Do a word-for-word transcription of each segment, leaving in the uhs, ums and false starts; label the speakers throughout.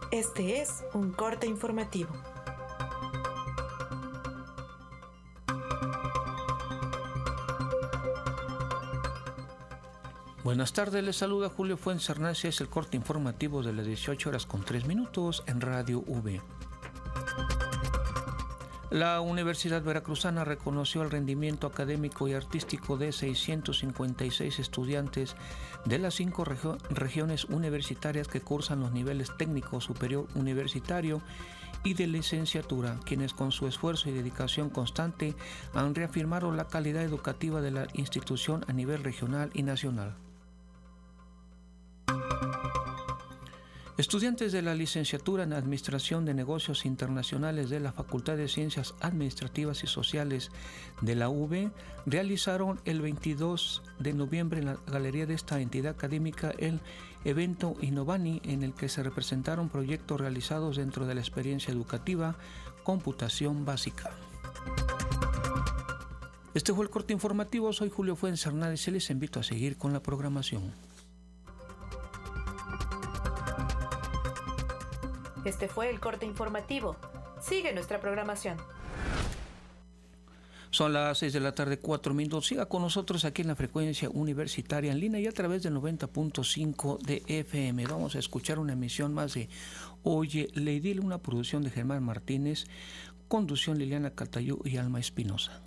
Speaker 1: Este es un corte informativo.
Speaker 2: Buenas tardes, les saluda Julio Fuenzarnaz, es el corte informativo de las dieciocho horas con tres minutos en Radio V. La Universidad Veracruzana reconoció el rendimiento académico y artístico de seiscientos cincuenta y seis estudiantes de las cinco regio- regiones universitarias que cursan los niveles técnico superior universitario y de licenciatura, quienes con su esfuerzo y dedicación constante han reafirmado la calidad educativa de la institución a nivel regional y nacional. Estudiantes de la licenciatura en Administración de Negocios Internacionales de la Facultad de Ciencias Administrativas y Sociales de la U V realizaron el veintidós de noviembre en la galería de esta entidad académica el evento Innovani, en el que se representaron proyectos realizados dentro de la experiencia educativa Computación Básica. Este fue el corte informativo. Soy Julio Fuenzarnaz y les invito a seguir con la programación.
Speaker 1: Este fue el corte informativo. Sigue nuestra programación.
Speaker 2: Son las seis de la tarde, cuatro minutos. Siga con nosotros aquí en la frecuencia universitaria en línea y a través del noventa punto cinco de F M. Vamos a escuchar una emisión más de Oye, le dile, una producción de Germán Martínez, conducción Liliana Catayú y Alma Espinosa.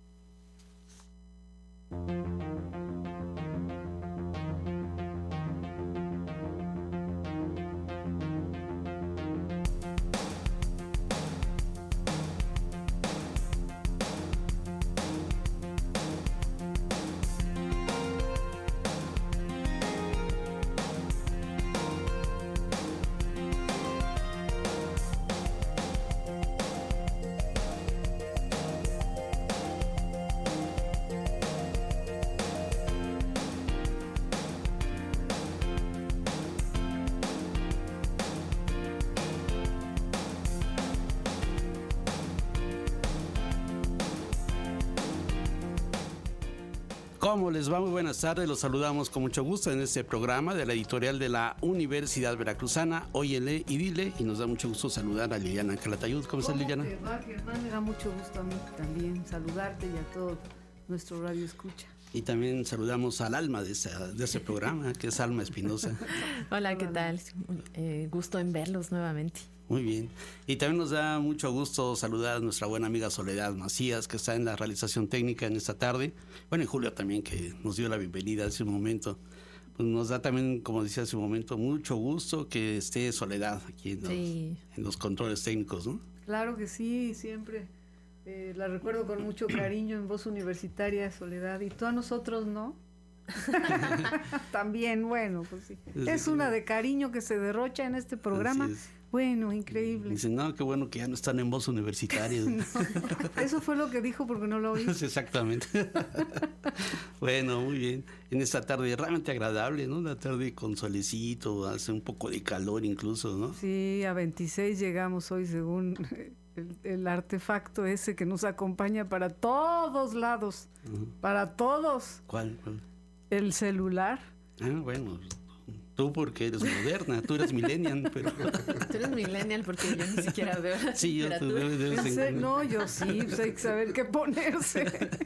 Speaker 3: ¿Cómo les va? Muy buenas tardes, los saludamos con mucho gusto en este programa de la editorial de la Universidad Veracruzana, Óyele y Dile, y nos da mucho gusto saludar a Liliana Calatayud. ¿Cómo estás, Liliana?
Speaker 4: ¿Cómo te va, Germán? Me da mucho gusto a mí también saludarte y a todo nuestro radio escucha.
Speaker 3: Y también saludamos al alma de, esa, de ese programa, que es Alma Espinosa.
Speaker 5: Hola, ¿qué tal? Eh, gusto en verlos nuevamente.
Speaker 3: Muy bien. Y también nos da mucho gusto saludar a nuestra buena amiga Soledad Macías, que está en la realización técnica en esta tarde. Bueno, y Julio también, que nos dio la bienvenida hace un momento. Pues nos da también, como decía hace un momento, mucho gusto que esté Soledad aquí en los, sí. en los controles técnicos, ¿no?
Speaker 4: Claro que sí, siempre. Eh, la recuerdo con mucho cariño en Voz Universitaria, Soledad. Y tú a nosotros, ¿no? También, bueno, pues sí. Es una de cariño que se derrocha en este programa. Bueno, increíble.
Speaker 3: Dicen, no, qué bueno que ya no están en Voz Universitaria.
Speaker 4: No, eso fue lo que dijo porque no lo oí.
Speaker 3: Exactamente. Bueno, muy bien. En esta tarde realmente agradable, ¿no? Una tarde con solecito, hace un poco de calor incluso, ¿no?
Speaker 4: Sí, a veintiséis llegamos hoy según el, el artefacto ese que nos acompaña para todos lados. Uh-huh. Para todos.
Speaker 3: ¿Cuál? ¿Cuál?
Speaker 4: El celular.
Speaker 3: Ah, bueno, tú porque eres moderna, tú eres millennial, pero...
Speaker 5: Tú eres millennial porque yo ni siquiera veo la
Speaker 3: sí, yo tú debes
Speaker 4: en... No, yo sí, pues hay que saber qué ponerse.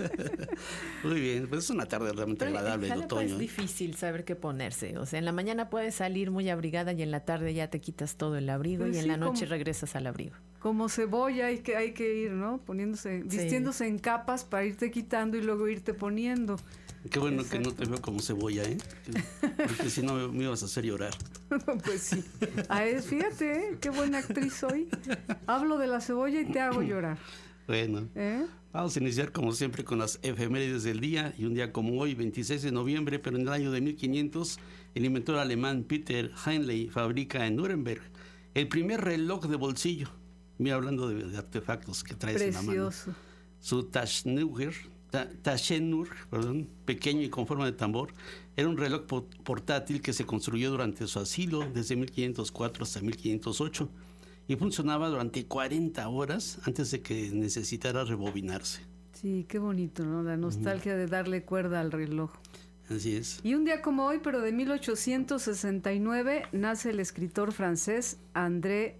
Speaker 3: Muy bien, pues es una tarde realmente pero agradable de otoño.
Speaker 5: Es difícil saber qué ponerse, o sea, en la mañana puedes salir muy abrigada y en la tarde ya te quitas todo el abrigo pues y sí, en la noche como, regresas al abrigo.
Speaker 4: Como cebolla hay que, hay que ir, ¿no? Poniéndose, vistiéndose sí. en capas para irte quitando y luego irte poniendo.
Speaker 3: Qué bueno Exacto. que no te veo como cebolla, ¿eh? Porque si no me ibas a hacer llorar.
Speaker 4: Pues sí. A él, fíjate, ¿eh? Qué buena actriz soy. Hablo de la cebolla y te hago llorar.
Speaker 3: Bueno, ¿Eh? vamos a iniciar como siempre con las efemérides del día. Y un día como hoy, veintiséis de noviembre, pero en el año de mil quinientos, el inventor alemán Peter Heinlein fabrica en Nuremberg el primer reloj de bolsillo. Mira, hablando de, de artefactos que traes Precioso. en la mano. Su Taschenuhr. Taschenuhr, perdón, pequeño y con forma de tambor, era un reloj portátil que se construyó durante su asilo desde mil quinientos cuatro hasta mil quinientos ocho y funcionaba durante cuarenta horas antes de que necesitara rebobinarse.
Speaker 4: Sí, qué bonito, ¿no? La nostalgia uh-huh. de darle cuerda al reloj.
Speaker 3: Así es.
Speaker 4: Y un día como hoy, pero de mil ochocientos sesenta y nueve, nace el escritor francés André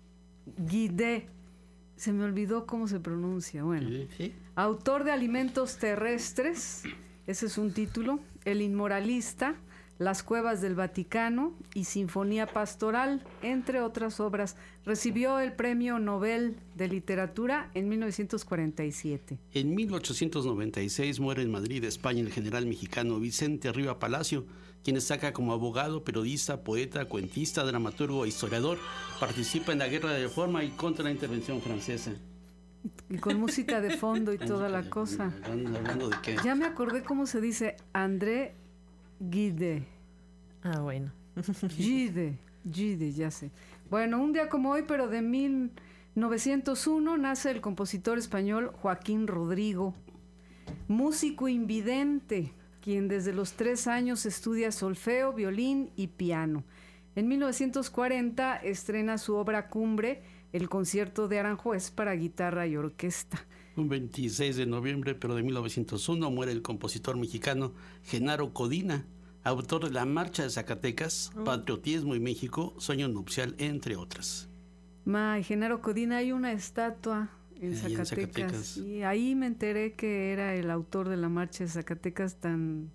Speaker 4: Gide. Se me olvidó cómo se pronuncia. Bueno,
Speaker 3: Sí, sí.
Speaker 4: autor de Alimentos Terrestres, ese es un título, El Inmoralista, Las Cuevas del Vaticano y Sinfonía Pastoral, entre otras obras. Recibió el Premio Nobel de Literatura en mil novecientos cuarenta y siete.
Speaker 3: En mil ochocientos noventa y seis muere en Madrid, España, el general mexicano Vicente Riva Palacio, quien destaca como abogado, periodista, poeta, cuentista, dramaturgo e historiador. Participa en la Guerra de Reforma y contra la intervención francesa.
Speaker 4: Y con música de fondo y toda la cosa.
Speaker 3: Hablando, hablando de qué.
Speaker 4: Ya me acordé cómo se dice André Gide.
Speaker 5: Ah, bueno.
Speaker 4: Gide, Gide, ya sé. Bueno, un día como hoy, pero de mil novecientos uno, nace el compositor español Joaquín Rodrigo, músico invidente, quien desde los tres años estudia solfeo, violín y piano. En mil novecientos cuarenta estrena su obra cumbre, el Concierto de Aranjuez para guitarra y orquesta.
Speaker 3: Un veintiséis de noviembre, pero de mil novecientos uno, muere el compositor mexicano Genaro Codina, autor de La Marcha de Zacatecas, oh. Patriotismo y México, Sueño Nupcial, entre otras.
Speaker 4: Ma, Genaro Codina, hay una estatua en Zacatecas, en Zacatecas, y ahí me enteré que era el autor de La Marcha de Zacatecas, tan...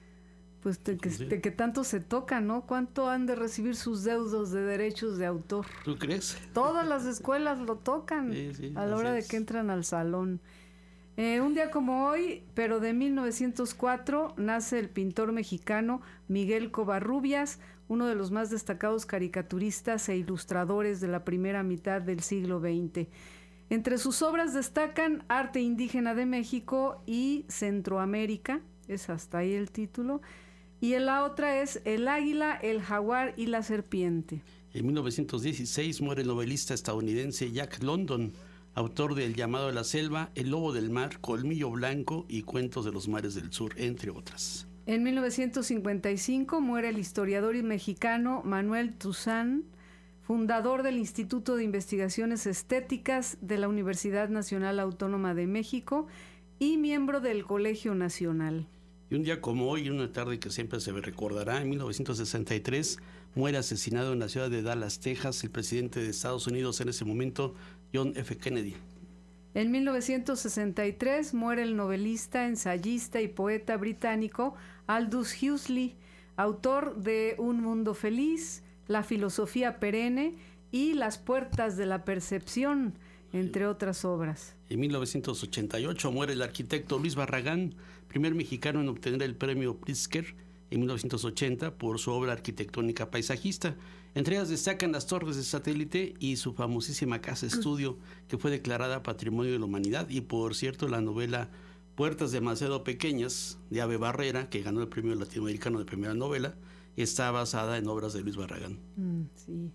Speaker 4: Pues de que, de que tanto se toca, ¿no? ¿Cuánto han de recibir sus deudos de derechos de autor?
Speaker 3: ¿Tú crees?
Speaker 4: Todas las escuelas lo tocan
Speaker 3: sí, sí,
Speaker 4: a la hora
Speaker 3: es.
Speaker 4: de que entran al salón. Eh, un día como hoy, pero de mil novecientos cuatro, nace el pintor mexicano Miguel Covarrubias, uno de los más destacados caricaturistas e ilustradores de la primera mitad del siglo veinte. Entre sus obras destacan Arte Indígena de México y Centroamérica, es hasta ahí el título. Y la otra es El Águila, el Jaguar y la Serpiente.
Speaker 3: En mil novecientos dieciséis muere el novelista estadounidense Jack London, autor de El Llamado de la Selva, El Lobo del Mar, Colmillo Blanco y Cuentos de los Mares del Sur, entre otras.
Speaker 4: En mil novecientos cincuenta y cinco muere el historiador mexicano Manuel Toussaint, fundador del Instituto de Investigaciones Estéticas de la Universidad Nacional Autónoma de México y miembro del Colegio Nacional.
Speaker 3: Y un día como hoy, una tarde que siempre se recordará, en mil novecientos sesenta y tres, muere asesinado en la ciudad de Dallas, Texas, el presidente de Estados Unidos en ese momento, John F. Kennedy.
Speaker 4: En mil novecientos sesenta y tres muere el novelista, ensayista y poeta británico Aldous Huxley, autor de Un Mundo Feliz, La Filosofía Perenne y Las Puertas de la Percepción, entre otras obras.
Speaker 3: En mil novecientos ochenta y ocho muere el arquitecto Luis Barragán, primer mexicano en obtener el premio Pritzker en mil novecientos ochenta por su obra arquitectónica paisajista. Entre ellas destacan las torres de satélite y su famosísima casa estudio, que fue declarada Patrimonio de la Humanidad. Y por cierto, la novela Puertas demasiado pequeñas, de Ave Barrera, que ganó el premio latinoamericano de primera novela, está basada en obras de Luis Barragán.
Speaker 4: Mm, sí.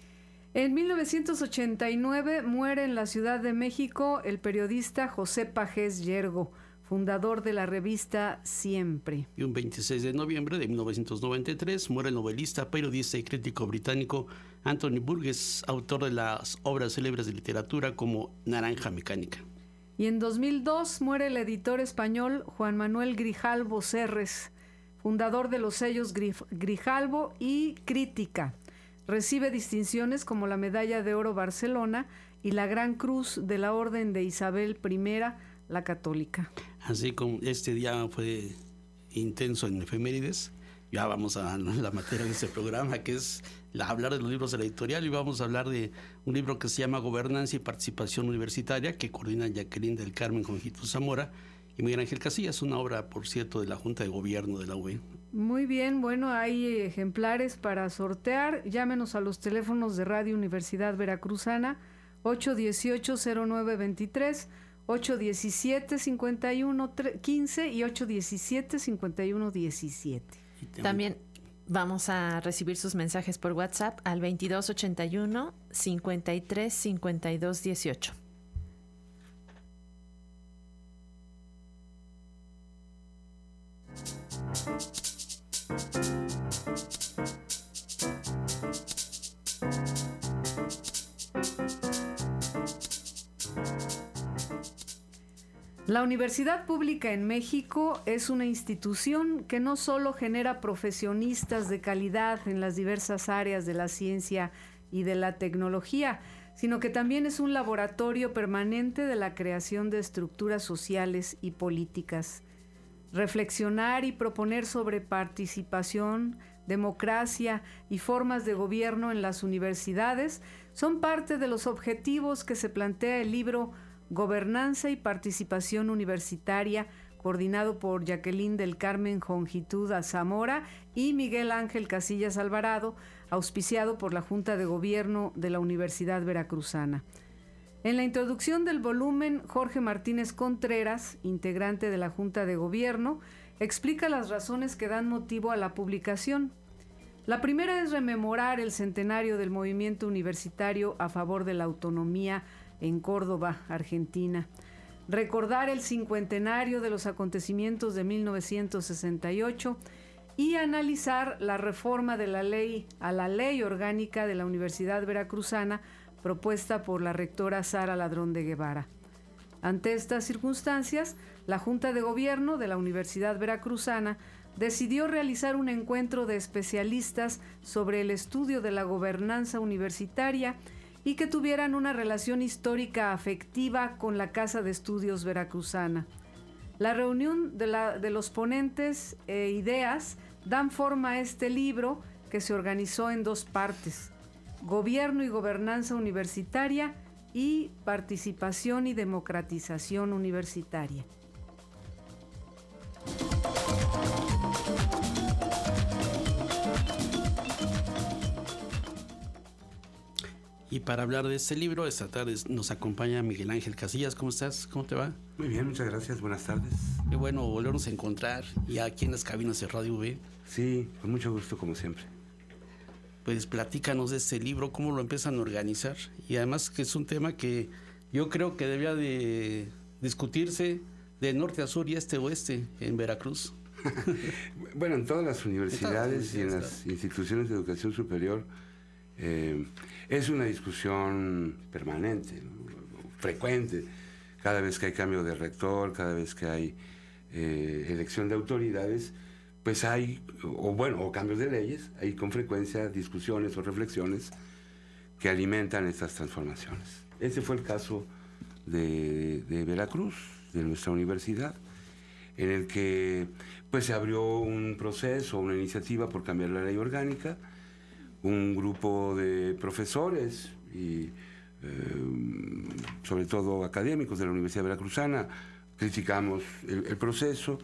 Speaker 4: En mil novecientos ochenta y nueve muere en la Ciudad de México el periodista José Pajés Yergo, fundador de la revista Siempre.
Speaker 3: Y un veintiséis de noviembre de mil novecientos noventa y tres muere el novelista, periodista y crítico británico Anthony Burgess, autor de las obras célebres de literatura como Naranja Mecánica.
Speaker 4: Y en dos mil dos muere el editor español Juan Manuel Grijalvo Serres, fundador de los sellos Grif- Grijalvo y Crítica. Recibe distinciones como la Medalla de Oro Barcelona y la Gran Cruz de la Orden de Isabel I, la Católica.
Speaker 3: Así como este día fue intenso en efemérides, ya vamos a la materia de este programa, que es la, hablar de los libros de la editorial, y vamos a hablar de un libro que se llama Gobernanza y Participación Universitaria, que coordina Jacqueline del Carmen Conjito Zamora y Miguel Ángel Casillas, una obra, por cierto, de la Junta de Gobierno de la U E.
Speaker 4: Muy bien, bueno, hay ejemplares para sortear. Llámenos a los teléfonos de Radio Universidad Veracruzana, ocho dieciocho, cero nueve veintitrés, ocho diecisiete, cincuenta y uno quince y ocho diecisiete, cincuenta y uno diecisiete.
Speaker 5: También vamos a recibir sus mensajes por WhatsApp al veintidós ochenta y uno, cincuenta y tres, cincuenta y dos dieciocho.
Speaker 4: La Universidad Pública en México es una institución que no solo genera profesionistas de calidad en las diversas áreas de la ciencia y de la tecnología, sino que también es un laboratorio permanente de la creación de estructuras sociales y políticas. Reflexionar y proponer sobre participación, democracia y formas de gobierno en las universidades son parte de los objetivos que se plantea el libro Gobernanza y Participación Universitaria, coordinado por Jacqueline del Carmen Jongitud Zamora y Miguel Ángel Casillas Alvarado, auspiciado por la Junta de Gobierno de la Universidad Veracruzana. En la introducción del volumen, Jorge Martínez Contreras, integrante de la Junta de Gobierno, explica las razones que dan motivo a la publicación. La primera es rememorar el centenario del movimiento universitario a favor de la autonomía en Córdoba, Argentina. Recordar el cincuentenario de los acontecimientos de mil novecientos sesenta y ocho y analizar la reforma de la ley a la Ley Orgánica de la Universidad Veracruzana propuesta por la rectora Sara Ladrón de Guevara. Ante estas circunstancias, la Junta de Gobierno de la Universidad Veracruzana decidió realizar un encuentro de especialistas sobre el estudio de la gobernanza universitaria y que tuvieran una relación histórica afectiva con la Casa de Estudios Veracruzana. La reunión de, la, de los ponentes e ideas dan forma a este libro que se organizó en dos partes: Gobierno y Gobernanza Universitaria y Participación y Democratización Universitaria.
Speaker 3: Y para hablar de este libro, esta tarde nos acompaña Miguel Ángel Casillas. ¿Cómo estás? ¿Cómo te va?
Speaker 6: Muy bien, muchas gracias. Buenas tardes.
Speaker 3: Qué bueno volvernos a encontrar ya aquí en las cabinas de Radio V.
Speaker 6: Sí, con mucho gusto, como siempre.
Speaker 3: Pues platícanos de este libro, cómo lo empiezan a organizar. Y además que es un tema que yo creo que debía de discutirse de norte a sur y este a oeste en Veracruz.
Speaker 6: Bueno, en todas las universidades y en las
Speaker 3: claro.
Speaker 6: instituciones de educación superior eh, es una discusión permanente, ¿no? Frecuente. Cada vez que hay cambio de rector, cada vez que hay eh, elección de autoridades, pues hay, o bueno, o cambios de leyes, hay con frecuencia discusiones o reflexiones que alimentan estas transformaciones. Ese fue el caso de, de Veracruz, de nuestra universidad, en el que pues se abrió un proceso, una iniciativa por cambiar la ley orgánica. Un grupo de profesores y eh, sobre todo académicos de la Universidad Veracruzana criticamos el, el proceso.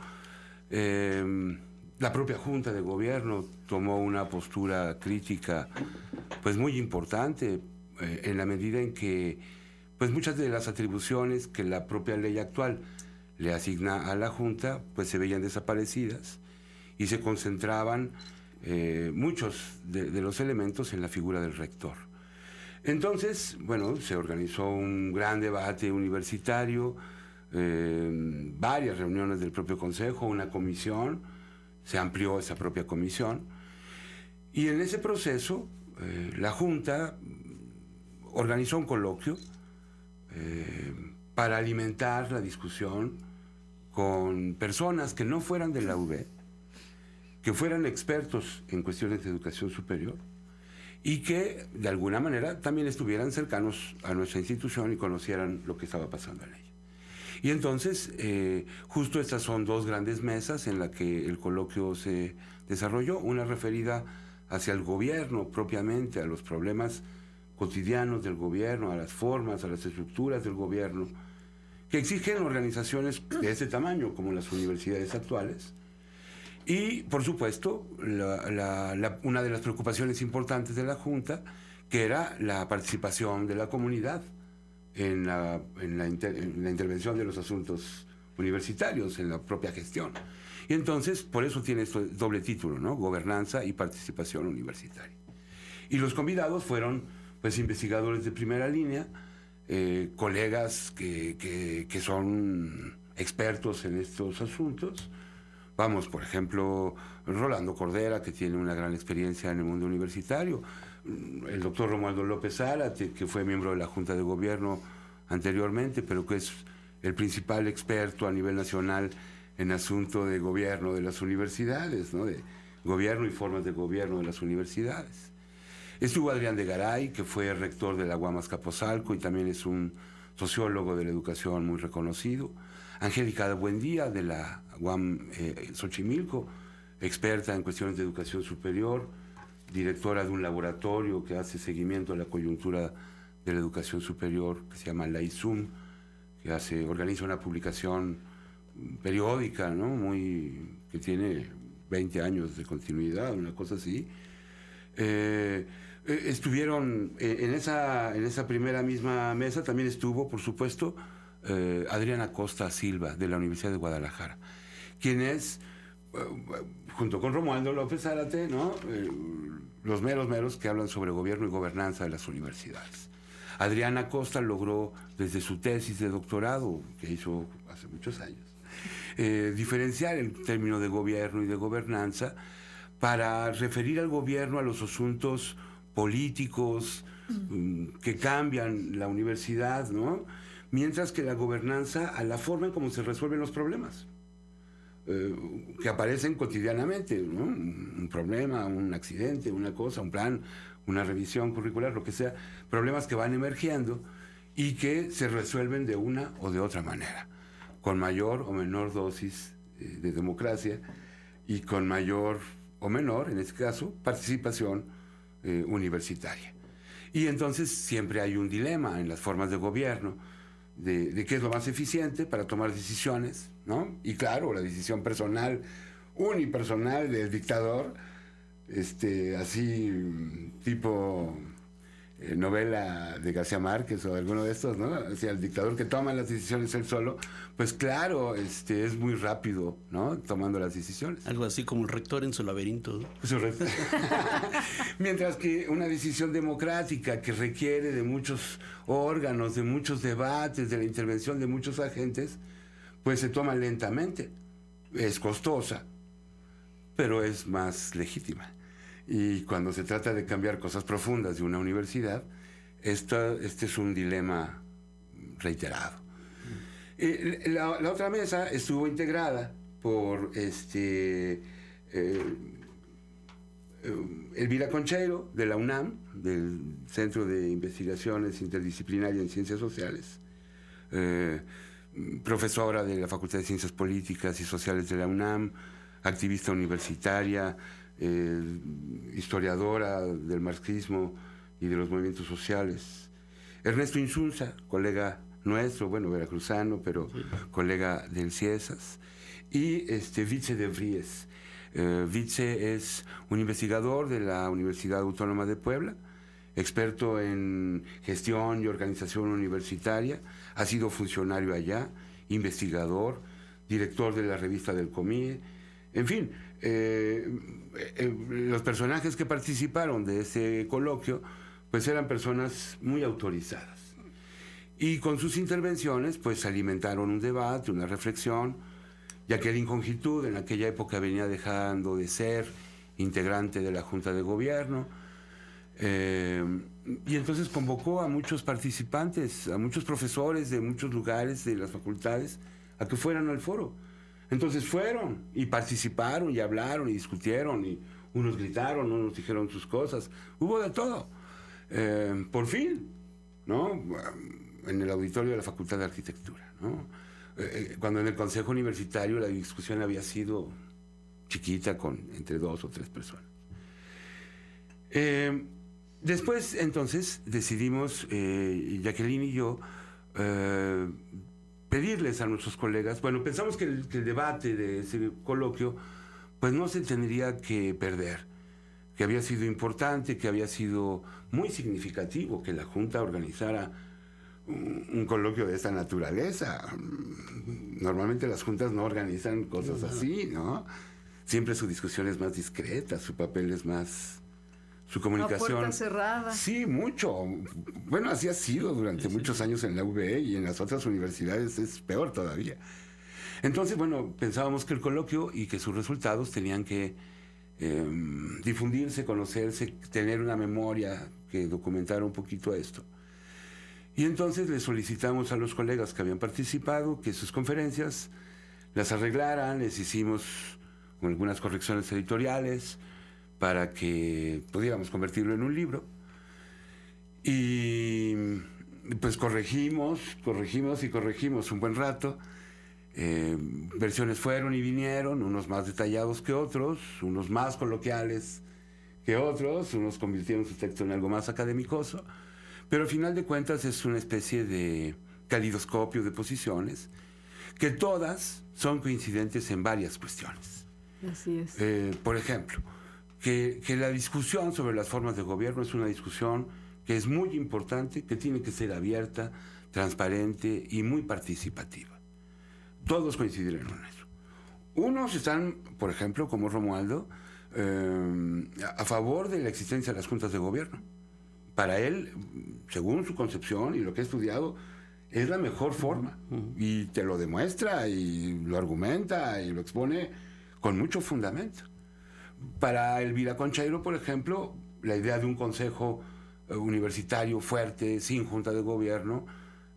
Speaker 6: Eh, la propia Junta de Gobierno tomó una postura crítica pues muy importante eh, en la medida en que pues muchas de las atribuciones que la propia ley actual le asigna a la Junta pues se veían desaparecidas y se concentraban Eh, muchos de, de los elementos en la figura del rector. Entonces, bueno, se organizó un gran debate universitario, eh, varias reuniones del propio consejo, una comisión, se amplió esa propia comisión, y en ese proceso eh, la Junta organizó un coloquio eh, para alimentar la discusión con personas que no fueran de la U V, que fueran expertos en cuestiones de educación superior y que de alguna manera también estuvieran cercanos a nuestra institución y conocieran lo que estaba pasando en ella. Y entonces, eh, justo estas son dos grandes mesas en las que el coloquio se desarrolló, una referida hacia el gobierno propiamente, a los problemas cotidianos del gobierno, a las formas, a las estructuras del gobierno, que exigen organizaciones de ese tamaño como las universidades actuales. Y, por supuesto, la, la, la, una de las preocupaciones importantes de la Junta, que era la participación de la comunidad en la, en la, inter, en la intervención de los asuntos universitarios, en la propia gestión. Y entonces, por eso tiene este doble título, ¿no? Gobernanza y participación universitaria. Y los convidados fueron, pues, investigadores de primera línea, eh, colegas que, que, que son expertos en estos asuntos. Vamos, por ejemplo, Rolando Cordera, que tiene una gran experiencia en el mundo universitario, el doctor Romualdo López Zárate, que fue miembro de la Junta de Gobierno anteriormente, pero que es el principal experto a nivel nacional en asunto de gobierno de las universidades, ¿no? De gobierno y formas de gobierno de las universidades. Estuvo Adrián de Garay, que fue rector de la U A M Azcapotzalco y también es un sociólogo de la educación muy reconocido. Angélica Buendía, de la U A M eh, Xochimilco, experta en cuestiones de educación superior, directora de un laboratorio que hace seguimiento a la coyuntura de la educación superior, que se llama la I S U M, que hace, organiza una publicación periódica, ¿no? Muy, que tiene veinte años de continuidad, una cosa así. Eh, estuvieron en esa, en esa primera misma mesa, también estuvo, por supuesto, eh, Adriana Costa Silva, de la Universidad de Guadalajara, quien es, eh, junto con Romualdo López Zárate, ¿no? Eh, los meros meros que hablan sobre gobierno y gobernanza de las universidades. Adriana Costa logró, desde su tesis de doctorado, que hizo hace muchos años, eh, diferenciar el término de gobierno y de gobernanza para referir al gobierno a los asuntos políticos um, que cambian la universidad, ¿no? Mientras que la gobernanza a la forma en cómo se resuelven los problemas eh, que aparecen cotidianamente, ¿no? Un, un problema, un accidente, una cosa, un plan, una revisión curricular, lo que sea, problemas que van emergiendo y que se resuelven de una o de otra manera, con mayor o menor dosis eh, de democracia y con mayor o menor, en este caso, participación eh, universitaria. Y entonces siempre hay un dilema en las formas de gobierno de, de qué es lo más eficiente para tomar decisiones, ¿no? Y claro, la decisión personal, unipersonal del dictador, este, así tipo eh, novela de García Márquez o alguno de estos, ¿no? O sea, el dictador que toma las decisiones él solo, pues claro, este, es muy rápido, ¿no? Tomando las decisiones.
Speaker 3: Algo así como el rector en su laberinto, ¿no?
Speaker 6: Su rector. Mientras que una decisión democrática que requiere de muchos órganos, de muchos debates, de la intervención de muchos agentes, pues se toma lentamente. Es costosa, pero es más legítima. Y cuando se trata de cambiar cosas profundas de una universidad, esta, este es un dilema reiterado. Eh, la, la otra mesa estuvo integrada por este, eh, Elvira Concheiro, de la UNAM, del Centro de Investigaciones Interdisciplinarias en Ciencias Sociales, eh, profesora de la Facultad de Ciencias Políticas y Sociales de la UNAM, activista universitaria, eh, historiadora del marxismo y de los movimientos sociales. Ernesto Insunza, colega nuestro, bueno, veracruzano, pero sí, colega del CIESAS. Y este, Vitze de Vries. Eh, Vitze es un investigador de la Universidad Autónoma de Puebla, experto en gestión y organización universitaria, ha sido funcionario allá, investigador, director de la revista del COMIE, en fin, eh, eh, los personajes que participaron de ese coloquio, pues eran personas muy autorizadas. Y con sus intervenciones, pues alimentaron un debate, una reflexión, ya que el Incongitud en aquella época venía dejando de ser integrante de la Junta de Gobierno, eh, y entonces convocó a muchos participantes, a muchos profesores de muchos lugares de las facultades, a que fueran al foro. Entonces fueron y participaron y hablaron y discutieron, y unos gritaron, unos dijeron sus cosas, hubo de todo. Eh, por fin, ¿no? En el auditorio de la Facultad de Arquitectura, ¿no? Eh, cuando en el Consejo Universitario la discusión había sido chiquita, con entre dos o tres personas. Eh, después, entonces, decidimos, eh, Jacqueline y yo, eh, pedirles a nuestros colegas, bueno, pensamos que el, que el debate de ese coloquio, pues no se tendría que perder, que había sido importante, que había sido muy significativo que la Junta organizara un, un coloquio de esta naturaleza. Normalmente las juntas no organizan cosas así, ¿no? Siempre su discusión es más discreta, su papel es más... su comunicación...
Speaker 4: A puerta cerrada.
Speaker 6: Sí, mucho. Bueno, así ha sido durante sí, muchos sí. años en la U V E, y en las otras universidades es peor todavía. Entonces, bueno, pensábamos que el coloquio y que sus resultados tenían que eh, difundirse, conocerse, tener una memoria que documentara un poquito esto. Y entonces le solicitamos a los colegas que habían participado que sus conferencias las arreglaran, les hicimos algunas correcciones editoriales para que pudiéramos convertirlo en un libro. Y pues corregimos, corregimos y corregimos un buen rato. Eh, versiones fueron y vinieron, unos más detallados que otros, unos más coloquiales que otros, unos convirtieron su texto en algo más académicoso, pero al final de cuentas es una especie de calidoscopio de posiciones que todas son coincidentes en varias cuestiones.
Speaker 4: Así es.
Speaker 6: Eh, por ejemplo, que, que la discusión sobre las formas de gobierno es una discusión que es muy importante, que tiene que ser abierta, transparente y muy participativa. Todos coinciden en eso. Unos están, por ejemplo, como Romualdo, eh, a favor de la existencia de las juntas de gobierno. Para él, según su concepción y lo que ha estudiado, es la mejor forma. Uh-huh. Y te lo demuestra y lo argumenta y lo expone con mucho fundamento. Para Elvira Concheiro, por ejemplo, la idea de un consejo universitario fuerte, sin junta de gobierno,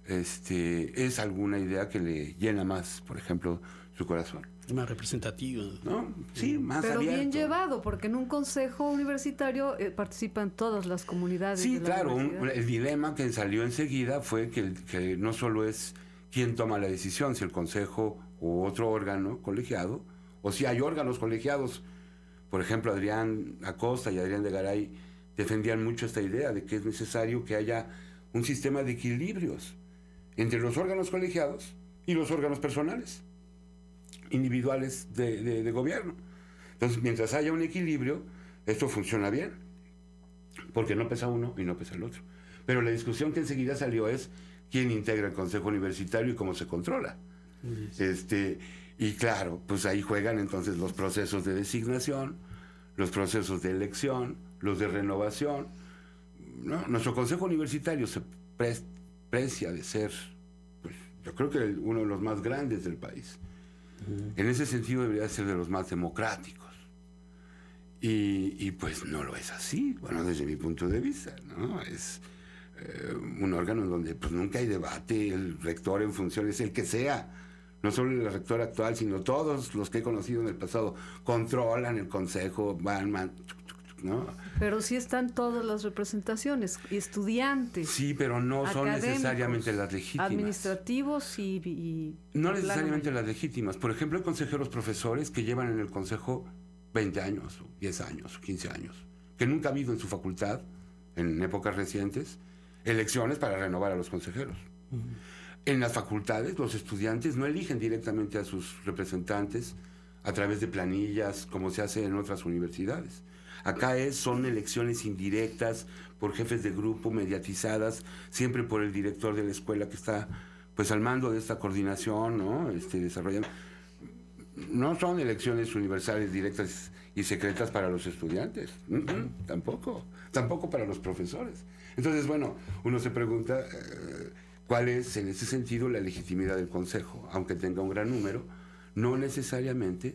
Speaker 6: este, es alguna idea que le llena más, por ejemplo, su corazón.
Speaker 3: Más representativo.
Speaker 6: ¿No? Sí, más
Speaker 4: Pero
Speaker 6: abierto.
Speaker 4: bien llevado, porque en un consejo universitario eh, participan todas las comunidades.
Speaker 6: Sí,
Speaker 4: de la
Speaker 6: claro. Un,
Speaker 4: universidad.
Speaker 6: el dilema que salió enseguida fue que, que no solo es quién toma la decisión, si el consejo u otro órgano colegiado, o si hay órganos colegiados. Por ejemplo, Adrián Acosta y Adrián de Garay defendían mucho esta idea de que es necesario que haya un sistema de equilibrios entre los órganos colegiados y los órganos personales, individuales de, de, de gobierno. Entonces, mientras haya un equilibrio, esto funciona bien, porque no pesa uno y no pesa el otro. Pero la discusión que enseguida salió es quién integra el Consejo Universitario y cómo se controla. Sí. Este, y claro, pues ahí juegan entonces los procesos de designación, los procesos de elección, los de renovación. ¿No? Nuestro Consejo Universitario se pre- precia de ser, pues, yo creo que el, uno de los más grandes del país. Uh-huh. En ese sentido debería ser de los más democráticos. Y, y pues no lo es así, bueno, desde mi punto de vista, ¿no? Es eh, un órgano en donde pues nunca hay debate, el rector en función es el que sea, no solo el rector actual, sino todos los que he conocido en el pasado controlan el consejo, van, van, ¿no?
Speaker 4: Pero sí están todas las representaciones, estudiantes.
Speaker 6: Sí, pero no son necesariamente las legítimas.
Speaker 4: Administrativos y... y
Speaker 6: no necesariamente las legítimas. Por ejemplo, hay consejeros profesores que llevan en el consejo veinte años, o diez años, o quince años, que nunca ha habido en su facultad, en épocas recientes, elecciones para renovar a los consejeros. Uh-huh. En las facultades, los estudiantes no eligen directamente a sus representantes a través de planillas, como se hace en otras universidades. Acá es, son elecciones indirectas por jefes de grupo, mediatizadas, siempre por el director de la escuela que está pues al mando de esta coordinación, ¿no? Este, desarrollando. No son elecciones universales, directas y secretas para los estudiantes, uh-huh. tampoco, tampoco para los profesores. Entonces, bueno, uno se pregunta eh, cuál es en ese sentido la legitimidad del consejo, aunque tenga un gran número, no necesariamente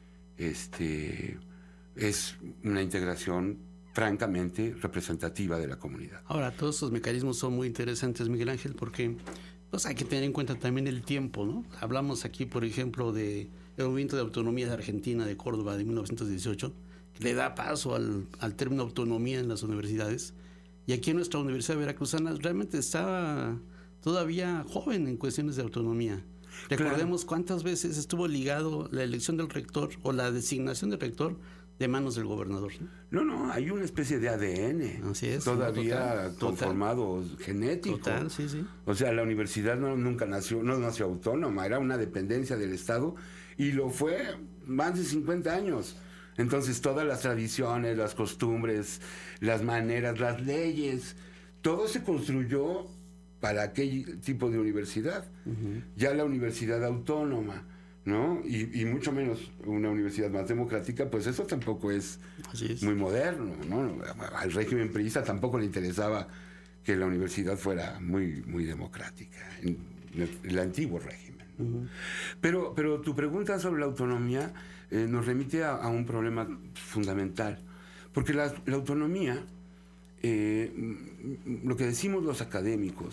Speaker 6: este, es una integración francamente representativa de la comunidad.
Speaker 3: Ahora, todos estos mecanismos son muy interesantes, Miguel Ángel, porque pues, hay que tener en cuenta también el tiempo, ¿no? Hablamos aquí, por ejemplo, de el movimiento de autonomía de Argentina, de Córdoba, de mil novecientos dieciocho, que le da paso al, al término autonomía en las universidades. Y aquí en nuestra Universidad Veracruzana realmente está todavía joven en cuestiones de autonomía. Recordemos claro. cuántas veces estuvo ligado la elección del rector o la designación del rector de manos del gobernador.
Speaker 6: No, no, hay una especie de A D N. Así es. Todavía total, conformado total. genético.
Speaker 3: Total, sí, sí.
Speaker 6: O sea, la universidad no, nunca nació, no nació autónoma, era una dependencia del Estado y lo fue más de cincuenta años. Entonces, todas las tradiciones, las costumbres, las maneras, las leyes, todo se construyó para aquel tipo de universidad. Uh-huh. Ya la universidad autónoma, ¿no? Y, y mucho menos una universidad más democrática, pues eso tampoco es, es. muy moderno, ¿no? Al régimen priista tampoco le interesaba que la universidad fuera muy, muy democrática, en el, el antiguo régimen. Uh-huh. Pero, pero tu pregunta sobre la autonomía eh, nos remite a, a un problema fundamental, porque la, la autonomía, eh, lo que decimos los académicos,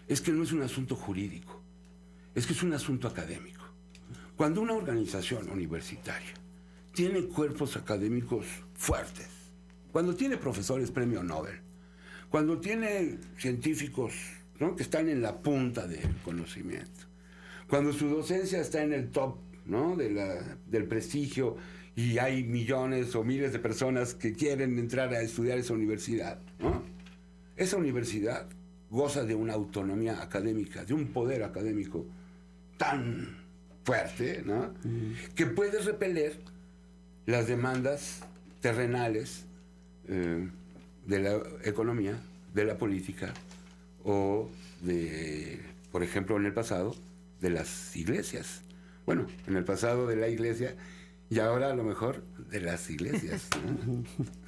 Speaker 6: es que no es un asunto jurídico, es que es un asunto académico. Cuando una organización universitaria tiene cuerpos académicos fuertes, cuando tiene profesores premio Nobel, cuando tiene científicos, ¿no?, que están en la punta del conocimiento, cuando su docencia está en el top, ¿no?, de la, del prestigio, y hay millones o miles de personas que quieren entrar a estudiar esa universidad, ¿no? Esa universidad goza de una autonomía académica, de un poder académico tan fuerte, ¿no?, mm. que puede repeler las demandas terrenales eh, de la economía, de la política, o de, por ejemplo, en el pasado, de las iglesias. Bueno, en el pasado de la iglesia, y ahora a lo mejor de las iglesias, ¿no?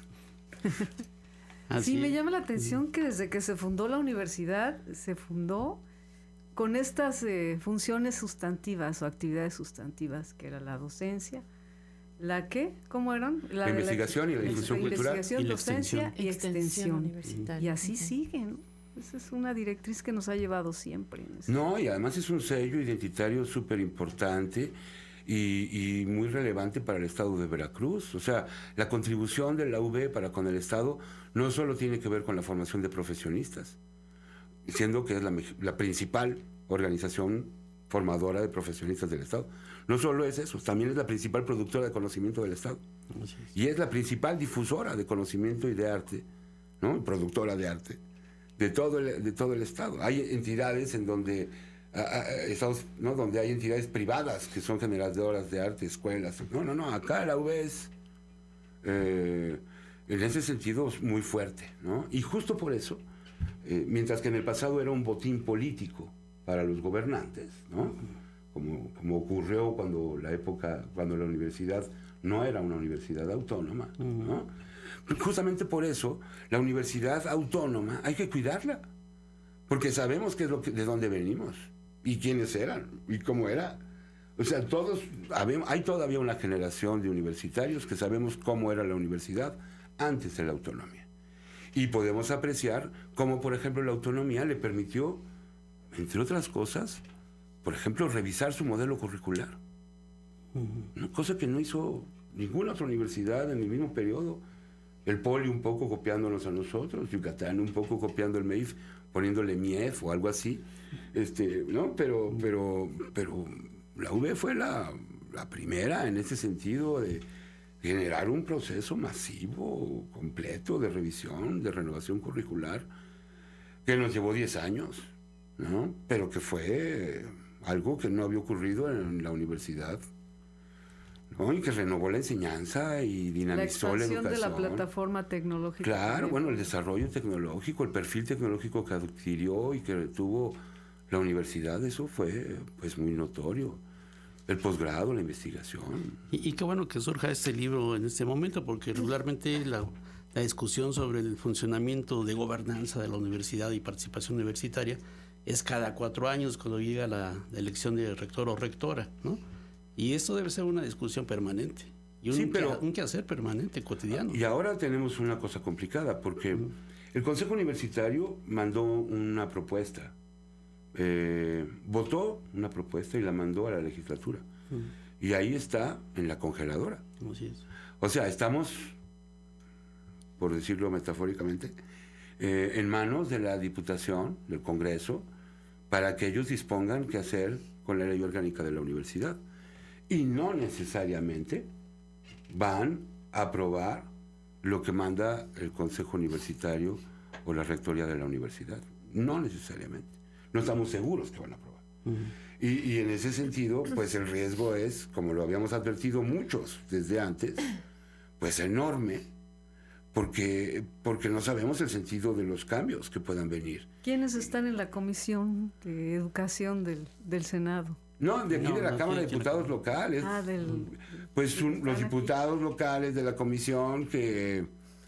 Speaker 4: Sí, me llama la atención que desde que se fundó la universidad, se fundó con estas eh, funciones sustantivas o actividades sustantivas, que era la docencia, ¿la qué? ¿Cómo eran?
Speaker 6: La, la investigación la, y la difusión cultural.
Speaker 4: Investigación,
Speaker 6: y la
Speaker 4: docencia
Speaker 6: extensión.
Speaker 4: y extensión.
Speaker 5: extensión.
Speaker 4: Y así uh-huh. sigue, ¿no? Esa es una directriz que nos ha llevado siempre.
Speaker 6: No, y además es un sello identitario súper importante y, y muy relevante para el Estado de Veracruz. O sea, la contribución de la U B para con el Estado no solo tiene que ver con la formación de profesionistas, siendo que es la, la principal organización formadora de profesionistas del Estado. No solo es eso, también es la principal productora de conocimiento del Estado. Y es la principal difusora de conocimiento y de arte, ¿no?, productora de arte, de todo el, de todo el Estado. Hay entidades en donde, a, a, estados, ¿no?, donde hay entidades privadas que son generadoras de arte, escuelas. No, no, no, acá la U B es, eh, en ese sentido, muy fuerte, ¿no? Y justo por eso, eh, mientras que en el pasado era un botín político para los gobernantes, ¿no?, como, como ocurrió cuando la época, cuando la universidad no era una universidad autónoma, ¿no? Justamente por eso, la universidad autónoma hay que cuidarla, porque sabemos qué es lo que, de dónde venimos, y quiénes eran, y cómo era. O sea, todos, hay todavía una generación de universitarios que sabemos cómo era la universidad antes de la autonomía. Y podemos apreciar cómo, por ejemplo, la autonomía le permitió, entre otras cosas, por ejemplo, revisar su modelo curricular. Uh-huh. Una cosa que no hizo ninguna otra universidad en el mismo periodo. El Poli un poco copiándonos a nosotros, Yucatán un poco copiando el M E I F, poniéndole M I E F o algo así, este, ¿no? Pero, pero, pero la U B fue la, la primera en ese sentido de generar un proceso masivo, completo de revisión, de renovación curricular, que nos llevó diez años, ¿no? Pero que fue algo que no había ocurrido en la universidad, ¿no? Y que renovó la enseñanza y dinamizó la, la educación.
Speaker 4: De la plataforma tecnológica.
Speaker 6: Claro,
Speaker 4: también.
Speaker 6: Bueno, el desarrollo tecnológico, el perfil tecnológico que adquirió y que tuvo la universidad, eso fue pues muy notorio. El posgrado, la investigación.
Speaker 3: Y, y qué bueno que surja este libro en este momento, porque regularmente la, la discusión sobre el funcionamiento de gobernanza de la universidad y participación universitaria es cada cuatro años cuando llega la, la elección de rector o rectora, ¿no? Y esto debe ser una discusión permanente y un, sí, pero, que, un quehacer permanente, cotidiano.
Speaker 6: Y ahora tenemos una cosa complicada, porque uh-huh. el Consejo Universitario mandó una propuesta, eh, votó una propuesta y la mandó a la legislatura. Uh-huh. Y ahí está en la congeladora.
Speaker 3: Así es.
Speaker 6: O sea, estamos, por decirlo metafóricamente, eh, en manos de la Diputación, del Congreso, para que ellos dispongan qué hacer con la ley orgánica de la universidad. Y no necesariamente van a aprobar lo que manda el Consejo Universitario o la Rectoría de la universidad. No necesariamente. No estamos seguros que van a aprobar. Uh-huh. Y, y en ese sentido, pues el riesgo es, como lo habíamos advertido muchos desde antes, pues enorme, porque, porque no sabemos el sentido de los cambios que puedan venir.
Speaker 4: ¿Quiénes están en la Comisión de Educación del, del Senado?
Speaker 6: No, de aquí
Speaker 3: no,
Speaker 6: de la
Speaker 3: no,
Speaker 6: Cámara de
Speaker 3: ¿quién,
Speaker 6: Diputados
Speaker 3: quién?
Speaker 6: locales.
Speaker 4: Ah, del...
Speaker 6: Pues un, los diputados locales de la comisión que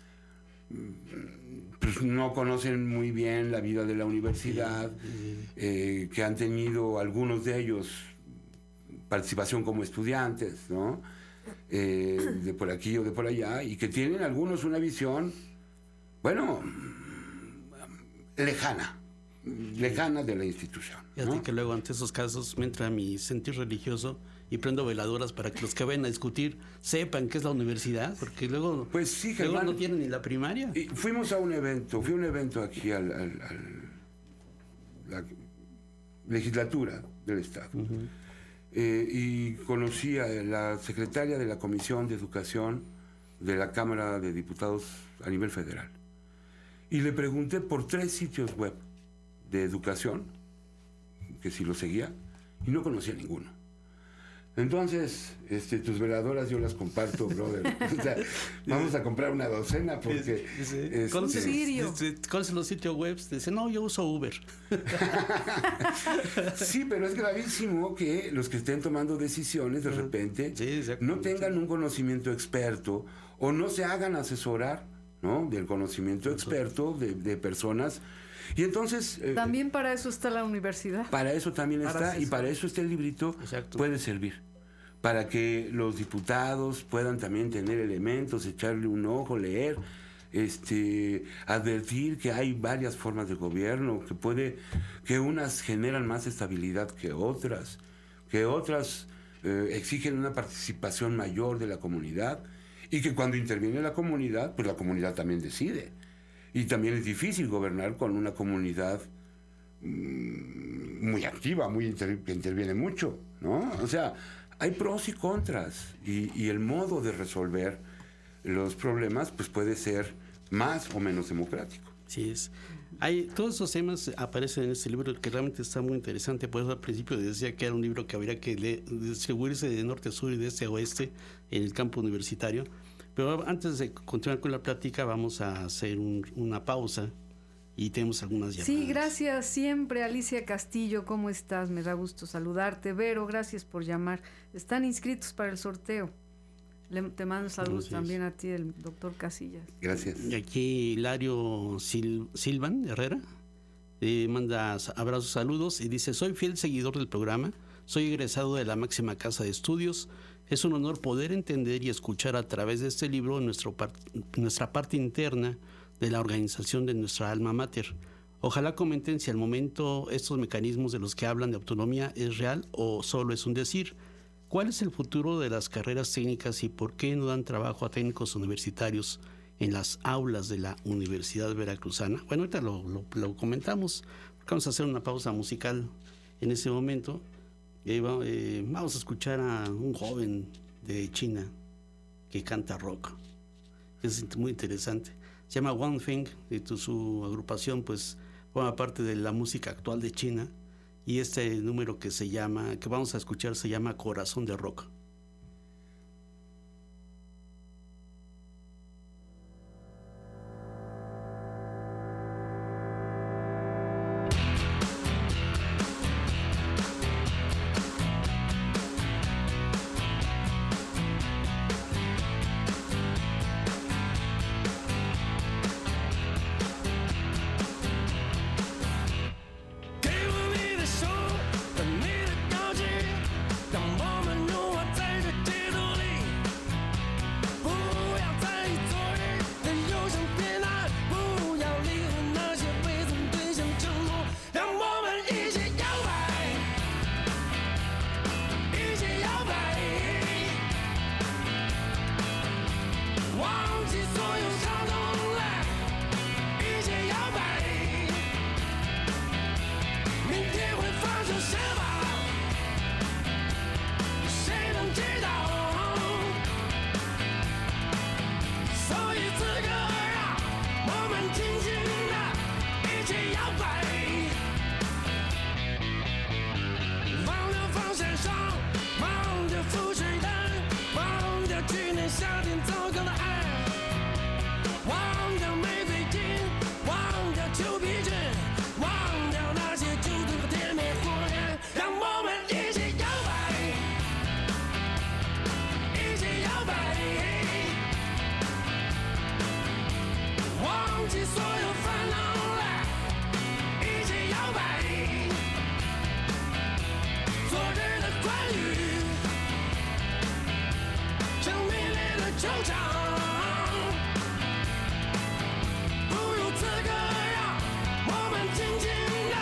Speaker 6: pues, no conocen muy bien la vida de la universidad, eh, que han tenido algunos de ellos participación como estudiantes, ¿no? Eh, de por aquí o de por allá, y que tienen algunos una visión, bueno, lejana lejana de la institución.
Speaker 3: Fíjate
Speaker 6: ¿no?
Speaker 3: que luego ante esos casos me entra mi sentir religioso y prendo veladoras para que los que vayan a discutir sepan qué es la universidad, porque luego,
Speaker 6: pues sí,
Speaker 3: luego
Speaker 6: Germán,
Speaker 3: no tienen ni la primaria.
Speaker 6: Y fuimos a un evento, fui a un evento aquí al, al, al la legislatura del Estado. Uh-huh. eh, y conocí a la secretaria de la Comisión de Educación de la Cámara de Diputados a nivel federal. Y le pregunté por tres sitios web de educación, que si lo seguía, y no conocía ninguno. Entonces, este, tus veladoras yo las comparto, brother. O sea, vamos a comprar una docena porque...
Speaker 3: Sí, sí.
Speaker 6: Este,
Speaker 3: ¿Con Sirio? ¿Cuáles los sitios web? Dice, no, yo uso Uber.
Speaker 6: Sí, pero es gravísimo que los que estén tomando decisiones de repente
Speaker 3: sí,
Speaker 6: no tengan un conocimiento experto o no se hagan asesorar, ¿no?, del conocimiento experto de, de personas. Y entonces...
Speaker 4: Eh, también para eso está la universidad.
Speaker 6: Para eso también
Speaker 4: para
Speaker 6: está,
Speaker 4: eso.
Speaker 6: Y para eso este librito Exacto. puede servir. Para que los diputados puedan también tener elementos, echarle un ojo, leer, este, advertir que hay varias formas de gobierno, que puede, que unas generan más estabilidad que otras, que otras eh, exigen una participación mayor de la comunidad, y que cuando interviene la comunidad, pues la comunidad también decide. Y también es difícil gobernar con una comunidad mmm, muy activa, muy inter- que interviene mucho, ¿no? O sea, hay pros y contras, y, y el modo de resolver los problemas pues puede ser más o menos democrático.
Speaker 3: Sí es. Hay, todos esos temas aparecen en este libro, que realmente está muy interesante. Por eso al principio decía que era un libro que habría que leer, distribuirse de norte a sur y de este a oeste en el campo universitario. Pero antes de continuar con la plática, vamos a hacer un, una pausa y tenemos algunas llamadas.
Speaker 4: Sí, gracias siempre, Alicia Castillo, ¿cómo estás? Me da gusto saludarte. Vero, gracias por llamar. Están inscritos para el sorteo. Le, te mando saludos gracias. También a ti, el doctor Casillas.
Speaker 6: Gracias.
Speaker 3: Y aquí Hilario Sil, Silvan Herrera eh, manda abrazos, saludos y dice: soy fiel seguidor del programa, soy egresado de la máxima casa de estudios. Es un honor poder entender y escuchar a través de este libro nuestro part, nuestra parte interna de la organización de nuestra alma mater. Ojalá comenten si al momento estos mecanismos de los que hablan de autonomía es real o solo es un decir. ¿Cuál es el futuro de las carreras técnicas y por qué no dan trabajo a técnicos universitarios en las aulas de la Universidad Veracruzana? Bueno, ahorita lo, lo, lo comentamos, porque vamos a hacer una pausa musical en ese momento. Eh, eh, vamos a escuchar a un joven de China que canta rock. Es muy interesante. Se llama One Thing, y tu, su agrupación pues forma parte de la música actual de China. Y este número que se llama, que vamos a escuchar, se llama Corazón de Rock.
Speaker 7: 不如此刻让我们紧紧地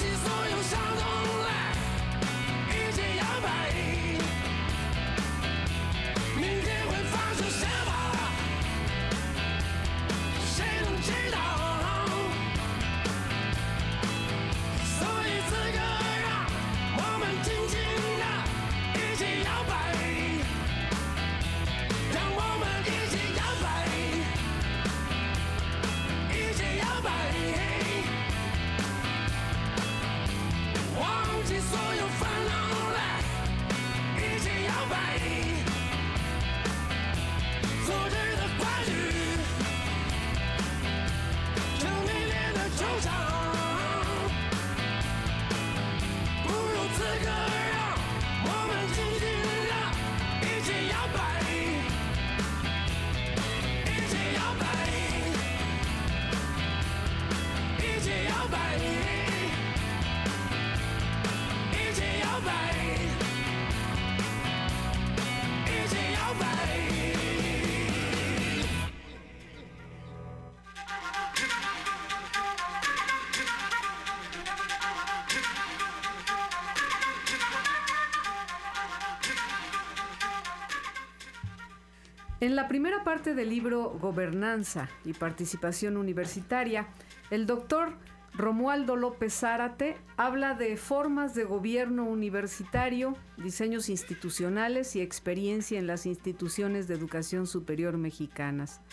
Speaker 4: En la primera parte del libro Gobernanza y Participación Universitaria, el doctor Romualdo López Zárate habla de formas de gobierno universitario, diseños institucionales y experiencia en las instituciones de educación superior mexicanas,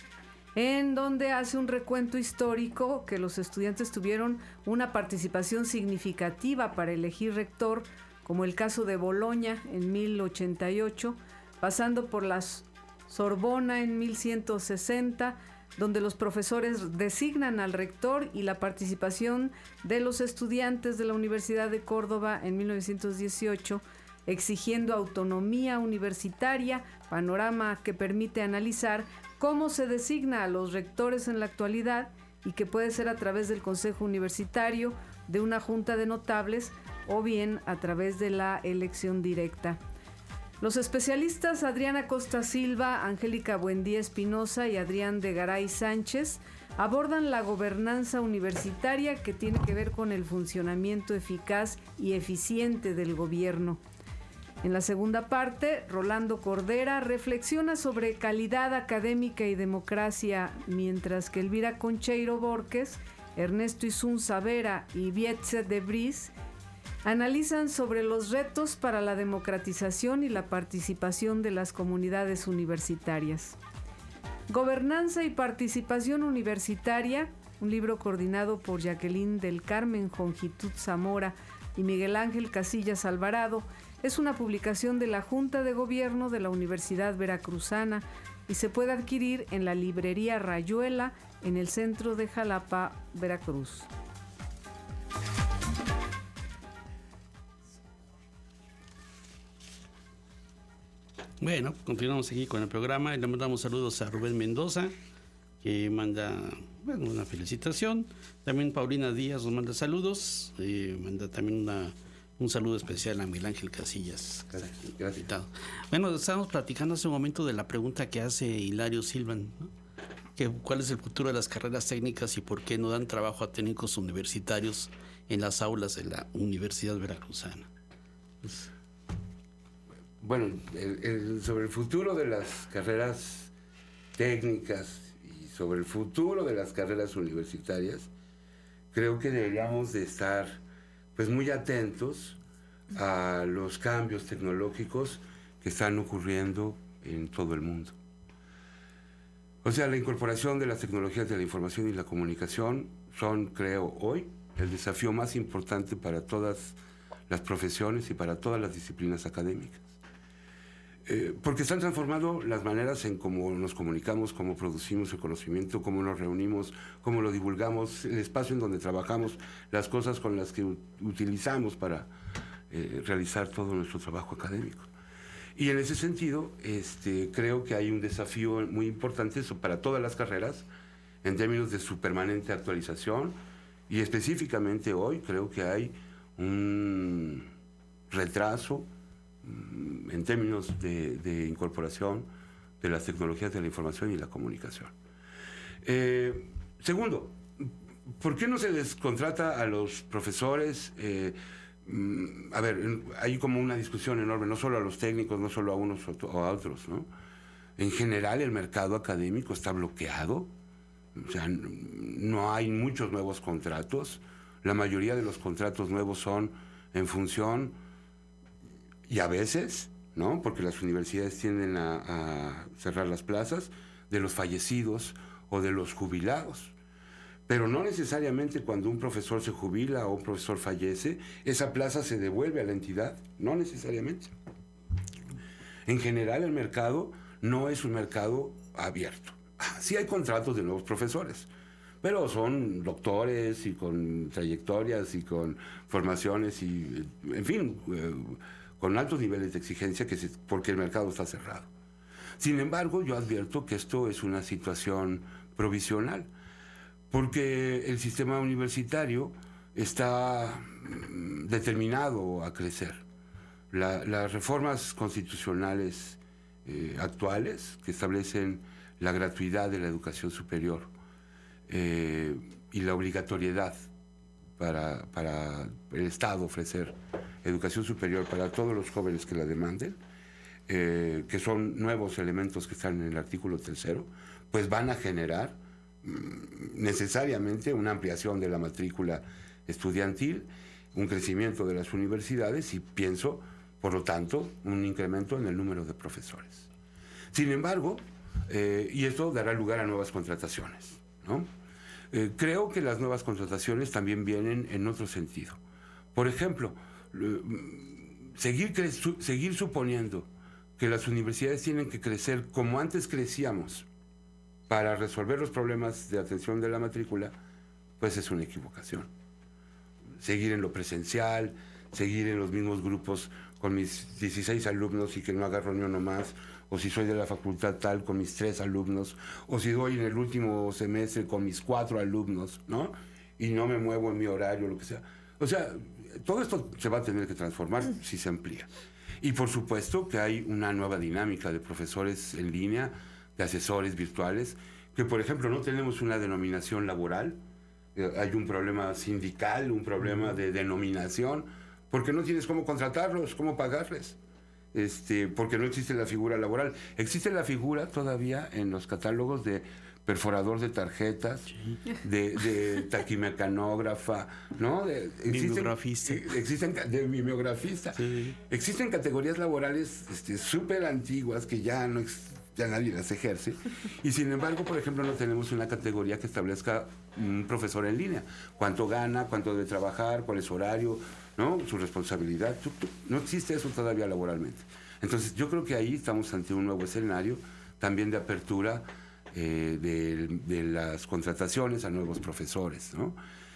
Speaker 4: en donde hace un recuento histórico que los estudiantes tuvieron una participación significativa para elegir rector, como el caso de Boloña en mil ochenta y ocho, pasando por las Sorbona en mil ciento sesenta, donde los profesores designan al rector, y la participación de los estudiantes de la Universidad de Córdoba en mil novecientos dieciocho, exigiendo autonomía universitaria, panorama que permite analizar cómo se designa a los rectores en la actualidad y que puede ser a través del Consejo Universitario, de una junta de notables o bien a través de la elección directa. Los especialistas Adriana Costa Silva, Angélica Buendía Espinosa y Adrián de Garay Sánchez abordan la gobernanza universitaria, que tiene que ver con el funcionamiento eficaz y eficiente del gobierno. En la segunda parte, Rolando Cordera reflexiona sobre calidad académica y democracia, mientras que Elvira Concheiro Borges, Ernesto Isunza Vera y Wietse de Vries analizan sobre los retos para la democratización y la participación de las comunidades universitarias. Gobernanza y Participación Universitaria, un libro coordinado por Jacqueline del Carmen Jongitud Zamora y Miguel Ángel Casillas Alvarado, es una publicación de la Junta de Gobierno de la Universidad Veracruzana y se puede adquirir en la librería Rayuela en el centro de Jalapa, Veracruz.
Speaker 3: Bueno, continuamos aquí con el programa y le mandamos saludos a Rubén Mendoza, que manda, bueno, una felicitación. También Paulina Díaz nos manda saludos, eh, manda también una, un saludo especial a Miguel Ángel Casillas.
Speaker 6: Gracias. Gracias.
Speaker 3: Bueno, estábamos platicando hace un momento de la pregunta que hace Hilario Silvan, ¿no? Que cuál es el futuro de las carreras técnicas y por qué no dan trabajo a técnicos universitarios en las aulas de la Universidad Veracruzana. Pues,
Speaker 6: Bueno, el, el, sobre el futuro de las carreras técnicas y sobre el futuro de las carreras universitarias, creo que deberíamos de estar pues muy atentos a los cambios tecnológicos que están ocurriendo en todo el mundo. O sea, la incorporación de las tecnologías de la información y la comunicación son, creo, hoy el desafío más importante para todas las profesiones y para todas las disciplinas académicas. Eh, porque están transformando las maneras en cómo nos comunicamos, cómo producimos el conocimiento, cómo nos reunimos, cómo lo divulgamos, el espacio en donde trabajamos, las cosas con las que u- utilizamos para eh, realizar todo nuestro trabajo académico. Y en ese sentido, este, creo que hay un desafío muy importante para todas las carreras en términos de su permanente actualización, y específicamente hoy creo que hay un retraso en términos de, de incorporación de las tecnologías de la información y la comunicación. Eh, segundo, ¿por qué no se les contrata a los profesores? Eh, a ver, hay como una discusión enorme, no solo a los técnicos, no solo a unos o a otros, ¿no? En general el mercado académico está bloqueado, o sea, no hay muchos nuevos contratos, la mayoría de los contratos nuevos son en función, y a veces, ¿no? Porque las universidades tienden a, a cerrar las plazas, de los fallecidos o de los jubilados. Pero no necesariamente cuando un profesor se jubila o un profesor fallece, esa plaza se devuelve a la entidad, no necesariamente. En general el mercado no es un mercado abierto. Sí hay contratos de nuevos profesores, pero son doctores y con trayectorias y con formaciones y, en fin, eh, con altos niveles de exigencia que se, porque el mercado está cerrado. Sin embargo, yo advierto que esto es una situación provisional, porque el sistema universitario está determinado a crecer. La, las reformas constitucionales eh, actuales que establecen la gratuidad de la educación superior eh, y la obligatoriedad para, para el Estado ofrecer educación superior para todos los jóvenes que la demanden, eh, que son nuevos elementos que están en el artículo tercero, pues van a generar necesariamente una ampliación de la matrícula estudiantil, un crecimiento de las universidades y pienso, por lo tanto, un incremento en el número de profesores. Sin embargo, eh, y esto dará lugar a nuevas contrataciones, ¿no? Eh, creo que las nuevas contrataciones también vienen en otro sentido. Por ejemplo, eh, seguir, cre- su- seguir suponiendo que las universidades tienen que crecer como antes crecíamos para resolver los problemas de atención de la matrícula, pues es una equivocación. Seguir en lo presencial, seguir en los mismos grupos con mis dieciséis alumnos y que no haga reunión nomás, o si soy de la facultad tal con mis tres alumnos, o si doy en el último semestre con mis cuatro alumnos, ¿no? Y no me muevo en mi horario, lo que sea. O sea, todo esto se va a tener que transformar si se amplía. Y por supuesto que hay una nueva dinámica de profesores en línea, de asesores virtuales, que por ejemplo no tenemos una denominación laboral, eh, hay un problema sindical, un problema de denominación, porque no tienes cómo contratarlos, cómo pagarles, este, porque no existe la figura laboral. Existe la figura todavía en los catálogos de perforador de tarjetas, sí. de, de taquimecanógrafa, ¿no? De, existen,
Speaker 3: mimeografista.
Speaker 6: Existen, de mimeografista.
Speaker 3: Sí.
Speaker 6: Existen categorías laborales este, súper antiguas que ya no existen. Ya nadie las ejerce, y sin embargo, por ejemplo, no tenemos una categoría que establezca un profesor en línea. ¿Cuánto gana? ¿Cuánto debe trabajar? ¿Cuál es su horario? ¿No? Su responsabilidad. No existe eso todavía laboralmente. Entonces, yo creo que ahí estamos ante un nuevo escenario, también de apertura eh, de, de las contrataciones a nuevos profesores, ¿no?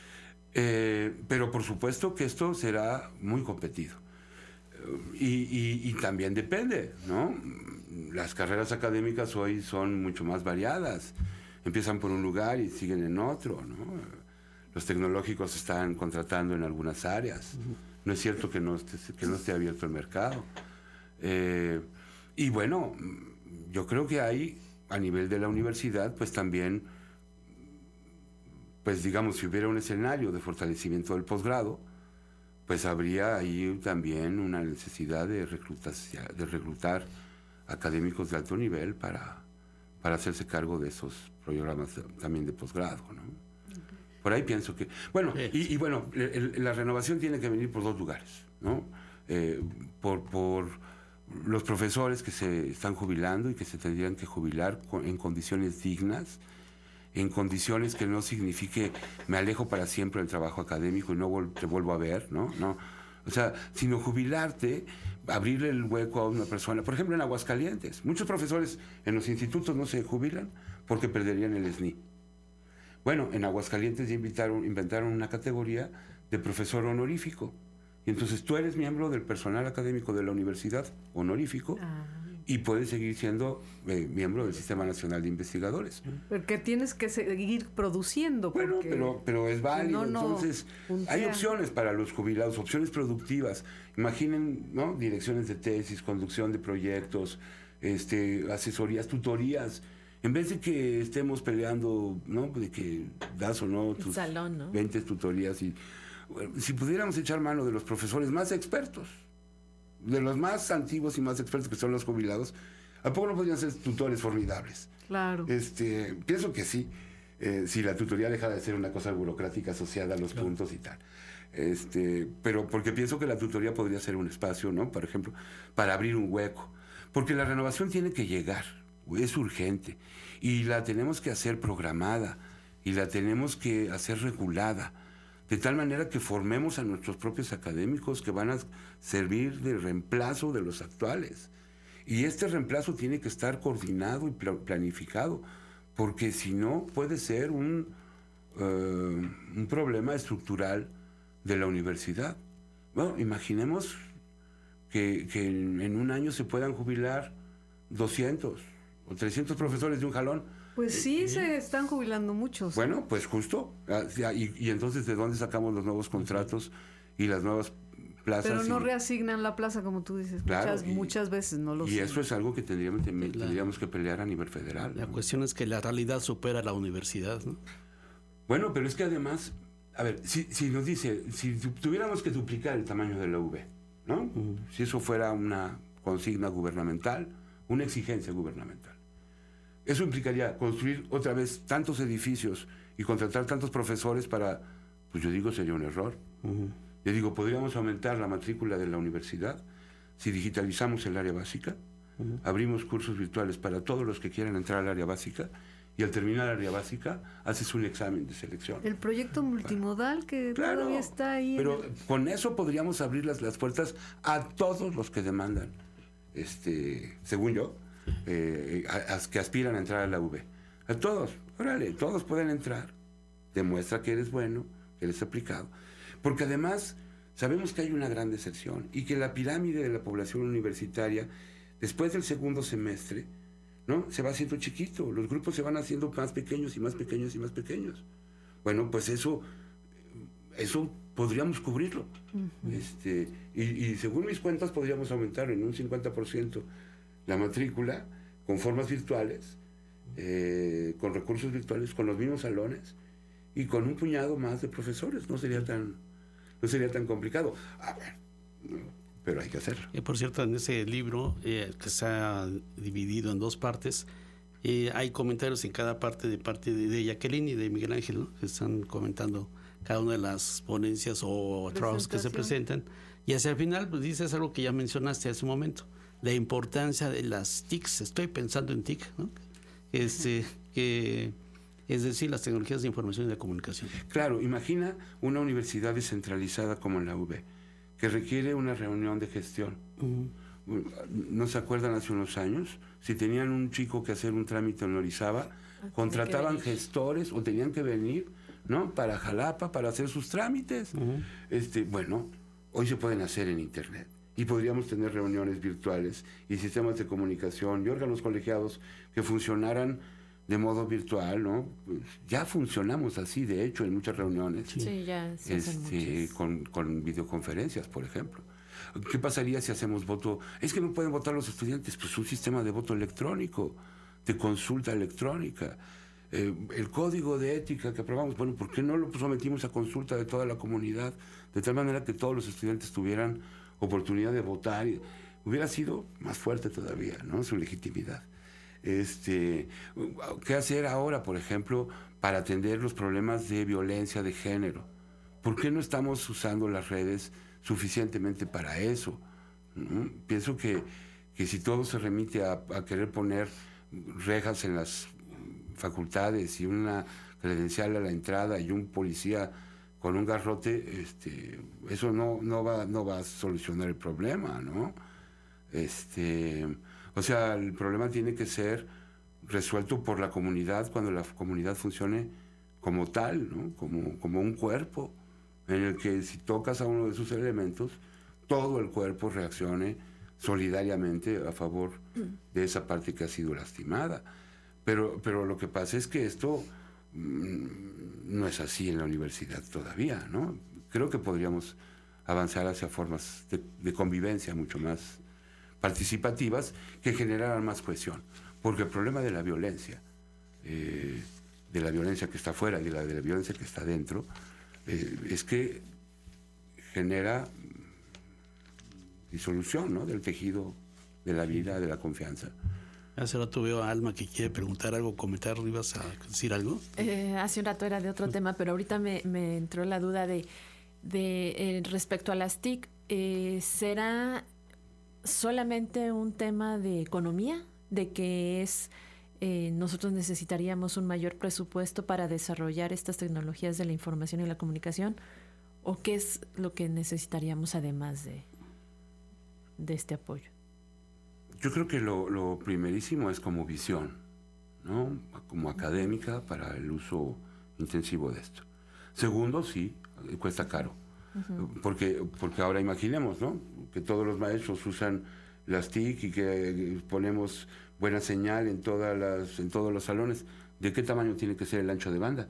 Speaker 6: Eh, pero por supuesto que esto será muy competido. Y, y, y también depende, ¿no? Las carreras académicas hoy son mucho más variadas. Empiezan por un lugar y siguen en otro, ¿no? Los tecnológicos están contratando en algunas áreas. No es cierto que no esté, que no esté abierto el mercado. Eh, y bueno, yo creo que hay, a nivel de la universidad, pues también, pues digamos, si hubiera un escenario de fortalecimiento del posgrado, pues habría ahí también una necesidad de reclutar, de reclutar académicos de alto nivel para, para hacerse cargo de esos programas también de posgrado, ¿no? Okay. Por ahí pienso que... Bueno, sí. y, y bueno, el, la renovación tiene que venir por dos lugares, ¿no? Eh, por, por los profesores que se están jubilando y que se tendrían que jubilar con, en condiciones dignas, en condiciones que no signifique me alejo para siempre del trabajo académico y no vol- te vuelvo a ver, ¿no? No. O sea, sino jubilarte, abrirle el hueco a una persona. Por ejemplo, en Aguascalientes, muchos profesores en los institutos no se jubilan porque perderían el S N I. Bueno, en Aguascalientes ya invitaron, inventaron una categoría de profesor honorífico. Y entonces tú eres miembro del personal académico de la universidad, honorífico, ah. y puedes seguir siendo eh, miembro del Sistema Nacional de Investigadores.
Speaker 4: Porque tienes que seguir produciendo.
Speaker 6: Bueno, pero, pero es válido. No, no entonces, puntea. Hay opciones para los jubilados, opciones productivas. Imaginen, ¿no? Direcciones de tesis, conducción de proyectos, este, asesorías, tutorías. En vez de que estemos peleando, ¿no? De que das o no tus
Speaker 5: salón, ¿no?
Speaker 6: veinte tutorías. Y, bueno, si pudiéramos echar mano de los profesores más expertos, de los más antiguos y más expertos que son los jubilados, ¿a poco no podrían ser tutores formidables?
Speaker 4: Claro.
Speaker 6: Este, pienso que sí, eh, si la tutoría deja de ser una cosa burocrática asociada a los claro. puntos y tal. Este, pero porque pienso que la tutoría podría ser un espacio, ¿no? Por ejemplo, para abrir un hueco. Porque la renovación tiene que llegar, es urgente. Y la tenemos que hacer programada, y la tenemos que hacer regulada, de tal manera que formemos a nuestros propios académicos que van a servir de reemplazo de los actuales. Y este reemplazo tiene que estar coordinado y planificado, porque si no puede ser un, uh, un problema estructural de la universidad. Bueno, imaginemos que, que en, en un año se puedan jubilar doscientos o trescientos profesores de un jalón.
Speaker 4: Pues sí, eh, se están jubilando muchos.
Speaker 6: Bueno, pues justo. Y, y entonces, ¿de dónde sacamos los nuevos contratos y las nuevas plazas?
Speaker 4: Pero no
Speaker 6: y,
Speaker 4: reasignan la plaza, como tú dices.
Speaker 6: Claro,
Speaker 4: muchas,
Speaker 6: y,
Speaker 4: muchas veces no lo
Speaker 6: Y
Speaker 4: siguen.
Speaker 6: eso es algo que tendríamos, tendríamos que pelear a nivel federal.
Speaker 3: La
Speaker 6: ¿no?
Speaker 3: cuestión es que la realidad supera la universidad, ¿no?
Speaker 6: Bueno, pero es que además, a ver, si, si nos dice, si tuviéramos que duplicar el tamaño de la U B, ¿no? Uh-huh. Si eso fuera una consigna gubernamental, una exigencia gubernamental. Eso implicaría construir otra vez tantos edificios y contratar tantos profesores para, pues yo digo, sería un error. Uh-huh. Yo digo, podríamos aumentar la matrícula de la universidad si digitalizamos el área básica, uh-huh. abrimos cursos virtuales para todos los que quieran entrar al área básica, y al terminar la área básica haces un examen de selección.
Speaker 4: El proyecto multimodal para, que claro, todavía está ahí.
Speaker 6: Pero
Speaker 4: el...
Speaker 6: con eso podríamos abrir las, las puertas a todos los que demandan, este, según yo, eh, a, a, que aspiran a entrar a la U B. A todos, órale, todos pueden entrar. Demuestra que eres bueno, que eres aplicado. Porque además sabemos que hay una gran deserción y que la pirámide de la población universitaria, después del segundo semestre, ¿no? Se va haciendo chiquito, los grupos se van haciendo más pequeños y más pequeños y más pequeños. Bueno, pues eso, eso podríamos cubrirlo. Uh-huh. Este, y, y según mis cuentas podríamos aumentar en un cincuenta por ciento la matrícula con formas virtuales, eh, con recursos virtuales, con los mismos salones y con un puñado más de profesores. No sería tan, no sería tan complicado. A ver, no. Pero hay que hacerlo.
Speaker 3: Eh, por cierto, en ese libro, eh, que se ha dividido en dos partes, eh, hay comentarios en cada parte de parte de, de Jacqueline y de Miguel Ángel, ¿no? Que están comentando cada una de las ponencias o trabajos que se presentan. Y hacia el final, pues dices algo que ya mencionaste hace un momento, la importancia de las T I Cs. Estoy pensando en T I C, ¿no? Este, que, es decir, las tecnologías de información y de comunicación.
Speaker 6: Claro, imagina una universidad descentralizada como la U B, que requiere una reunión de gestión. Uh-huh. ¿No se acuerdan hace unos años? Si tenían un chico que hacer un trámite en Orizaba, ah, contrataban gestores o tenían que venir, ¿no? Para Jalapa, para hacer sus trámites. Uh-huh. Este, bueno, hoy se pueden hacer en Internet. Y podríamos tener reuniones virtuales y sistemas de comunicación y órganos colegiados que funcionaran de modo virtual, ¿no? Pues ya funcionamos así, de hecho, en muchas reuniones.
Speaker 5: Sí, ya se hacen
Speaker 6: este, con, con videoconferencias, por ejemplo. ¿Qué pasaría si hacemos voto? Es que no pueden votar los estudiantes, pues un sistema de voto electrónico, de consulta electrónica. Eh, el código de ética que aprobamos, bueno, ¿por qué no lo sometimos a consulta de toda la comunidad? De tal manera que todos los estudiantes tuvieran oportunidad de votar. Y hubiera sido más fuerte todavía, ¿no? Su legitimidad. Este, ¿qué hacer ahora, por ejemplo, para atender los problemas de violencia de género? ¿Por qué no estamos usando las redes suficientemente para eso? ¿No? Pienso que, que si todo se remite a, a querer poner rejas en las facultades y una credencial a la entrada y un policía con un garrote, este, eso no, no, va, no va a solucionar el problema, ¿no? Este... O sea, el problema tiene que ser resuelto por la comunidad cuando la comunidad funcione como tal, ¿no? Como, como un cuerpo, en el que si tocas a uno de sus elementos, todo el cuerpo reaccione solidariamente a favor de esa parte que ha sido lastimada. Pero, pero lo que pasa es que esto mmm, no es así en la universidad todavía, ¿no? Creo que podríamos avanzar hacia formas de, de convivencia mucho más participativas que generaran más cohesión, porque el problema de la violencia eh, de la violencia que está afuera y de la, de la violencia que está dentro, eh, es que genera disolución, ¿no?, del tejido de la vida, de la confianza.
Speaker 3: Hace rato veo a Alma que quiere preguntar algo, comentar, ¿ibas a decir algo?
Speaker 5: Eh, hace un rato era de otro tema, pero ahorita me, me entró la duda de, de eh, respecto a las T I C, eh, ¿será solamente un tema de economía? De que es eh, nosotros necesitaríamos un mayor presupuesto para desarrollar estas tecnologías de la información y la comunicación, ¿o qué es lo que necesitaríamos además de, de este apoyo?
Speaker 6: Yo creo que lo, lo primerísimo es como visión, ¿no?, como académica para el uso intensivo de esto. Segundo, sí, cuesta caro, uh-huh. porque, porque ahora imaginemos, ¿no?, que todos los maestros usan las T I C y que ponemos buena señal en todas las, en todos los salones. ¿De qué tamaño tiene que ser el ancho de banda?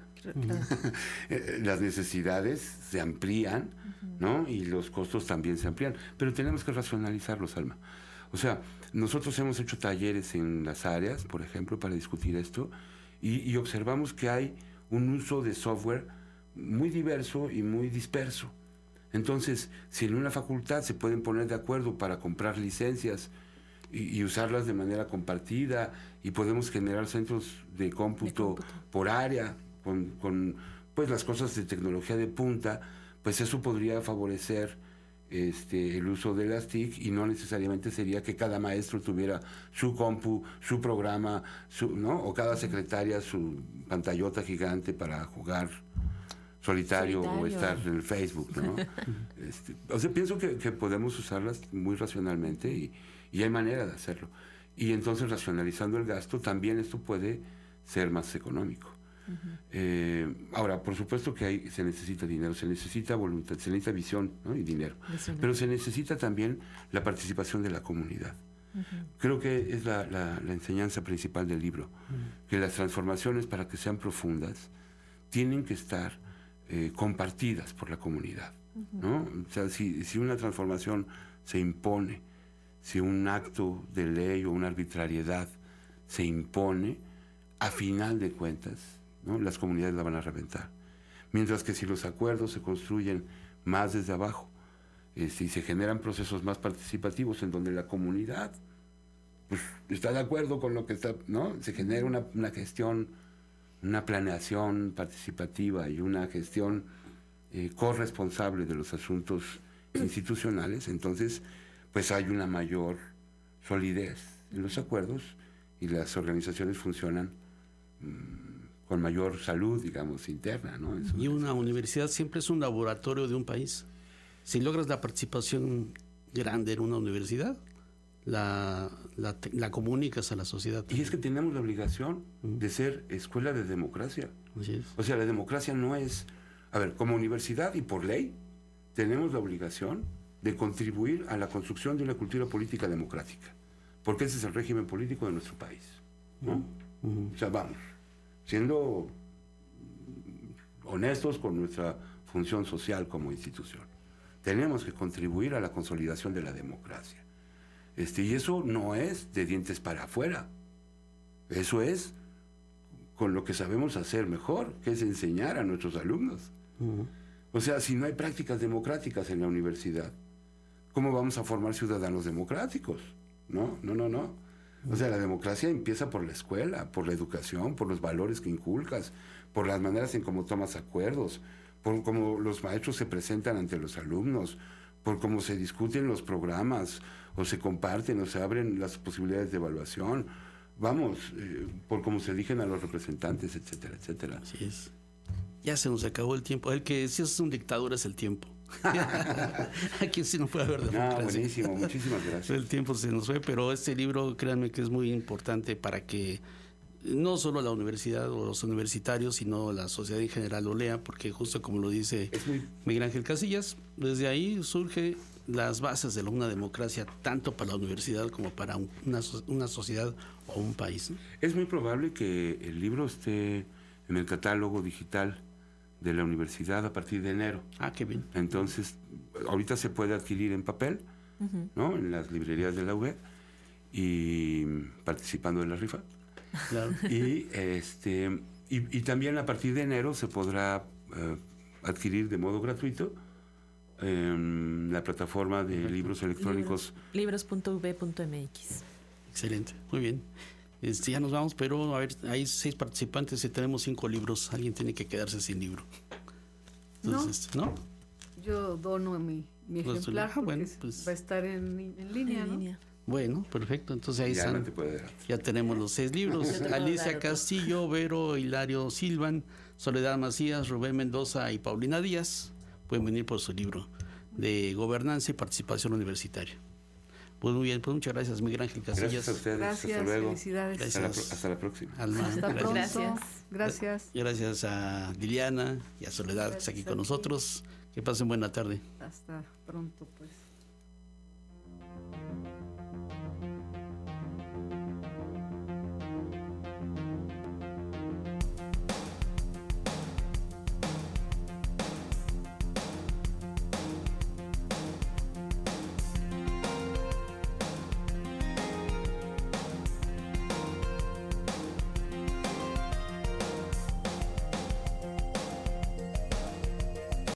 Speaker 6: Uh-huh. Las necesidades se amplían, uh-huh. ¿no?, y los costos también se amplían, pero tenemos que racionalizarlos, Alma. O sea, nosotros hemos hecho talleres en las áreas, por ejemplo, para discutir esto, y, y observamos que hay un uso de software muy diverso y muy disperso. Entonces, si en una facultad se pueden poner de acuerdo para comprar licencias y, y usarlas de manera compartida, y podemos generar centros de cómputo, de cómputo. por área, con, con pues las cosas de tecnología de punta, pues eso podría favorecer Este, el uso de las T I C, y no necesariamente sería que cada maestro tuviera su compu, su programa, su, ¿no?, o cada secretaria su pantallota gigante para jugar solitario, solitario. o estar en el Facebook, ¿no? este, o sea, pienso que, que podemos usarlas muy racionalmente, y, y hay manera de hacerlo. Y entonces, racionalizando el gasto, también esto puede ser más económico. Uh-huh. Eh, ahora, por supuesto que hay, se necesita dinero, se necesita voluntad, se necesita visión, ¿no?, y dinero, Visión. pero se necesita también la participación de la comunidad. Uh-huh. Creo que es la, la, la enseñanza principal del libro, uh-huh. que las transformaciones, para que sean profundas, tienen que estar eh, compartidas por la comunidad, uh-huh. ¿no? O sea, si, si una transformación se impone, si un acto de ley o una arbitrariedad se impone, a final de cuentas, ¿no?, las comunidades la van a reventar. Mientras que si los acuerdos se construyen más desde abajo, eh, si se generan procesos más participativos en donde la comunidad pues, está de acuerdo con lo que está, ¿no?, se genera una, una gestión, una planeación participativa y una gestión eh, corresponsable de los asuntos institucionales, entonces pues hay una mayor solidez en los acuerdos y las organizaciones funcionan con mayor salud, digamos, interna, ¿no? Eso
Speaker 3: y una es. universidad siempre es un laboratorio de un país. Si logras la participación grande en una universidad, la, la, la comunicas a la sociedad también.
Speaker 6: Y es que tenemos la obligación uh-huh. de ser escuela de democracia.
Speaker 3: Así es.
Speaker 6: O sea, la democracia no es... A ver, como universidad y por ley, tenemos la obligación de contribuir a la construcción de una cultura política democrática, porque ese es el régimen político de nuestro país, ¿no? Uh-huh. O sea, vamos, siendo honestos con nuestra función social como institución, tenemos que contribuir a la consolidación de la democracia. Este, y eso no es de dientes para afuera, eso es con lo que sabemos hacer mejor, que es enseñar a nuestros alumnos. Uh-huh. O sea, si no hay prácticas democráticas en la universidad, ¿cómo vamos a formar ciudadanos democráticos? No, no, no, no. O sea, la democracia empieza por la escuela, por la educación, por los valores que inculcas, por las maneras en cómo tomas acuerdos, por cómo los maestros se presentan ante los alumnos, por cómo se discuten los programas, o se comparten, o se abren las posibilidades de evaluación. Vamos, eh, por cómo se eligen a los representantes, etcétera, etcétera.
Speaker 3: Así es. Ya se nos acabó el tiempo. El que si es un dictador es el tiempo. Aquí sí no puede haber democracia.
Speaker 6: No, buenísimo, muchísimas gracias.
Speaker 3: El tiempo se nos fue, pero este libro, créanme que es muy importante para que no solo la universidad o los universitarios, sino la sociedad en general lo lea, porque justo como lo dice muy... Miguel Ángel Casillas, desde ahí surge las bases de una democracia, tanto para la universidad como para una, una sociedad o un país, ¿no?
Speaker 6: Es muy probable que el libro esté en el catálogo digital de la universidad a partir de enero.
Speaker 3: Ah, qué bien.
Speaker 6: Entonces, ahorita se puede adquirir en papel, uh-huh. ¿no?, en las librerías de la U B, y participando de la rifa.
Speaker 3: Claro.
Speaker 6: Y, este, y, y también a partir de enero se podrá eh, adquirir de modo gratuito en la plataforma de libros electrónicos.
Speaker 5: libros punto u v punto m x.
Speaker 3: Excelente, muy bien. Este, ya nos vamos, pero a ver, hay seis participantes y tenemos cinco libros. Alguien tiene que quedarse sin libro. Entonces, ¿no? ¿no?
Speaker 4: Yo dono mi, mi
Speaker 3: Pues,
Speaker 4: ejemplar
Speaker 3: ah,
Speaker 4: porque
Speaker 3: bueno, pues,
Speaker 4: va a estar en, en línea,
Speaker 5: En
Speaker 4: ¿no?
Speaker 5: línea.
Speaker 3: Bueno, perfecto. Entonces ahí
Speaker 6: Ya
Speaker 3: están.
Speaker 6: no te puede dar.
Speaker 3: Ya tenemos los seis libros.
Speaker 5: Yo te puedo
Speaker 3: Alicia
Speaker 5: dar otro.
Speaker 3: Castillo, Vero, Hilario Silvan, Soledad Macías, Rubén Mendoza y Paulina Díaz pueden venir por su libro de Gobernanza y Participación Universitaria. Pues muy bien, pues muchas gracias, Miguel Ángel Casillas.
Speaker 6: Gracias a ustedes.
Speaker 4: Gracias,
Speaker 6: hasta luego.
Speaker 4: felicidades.
Speaker 3: Gracias.
Speaker 6: Hasta la, pro- hasta la próxima.
Speaker 3: Alma,
Speaker 4: Hasta
Speaker 3: gracias.
Speaker 4: pronto.
Speaker 5: Gracias.
Speaker 4: Gracias.
Speaker 3: Gracias a Liliana y a Soledad que está aquí con nosotros. Que pasen buena tarde.
Speaker 4: Hasta pronto, pues.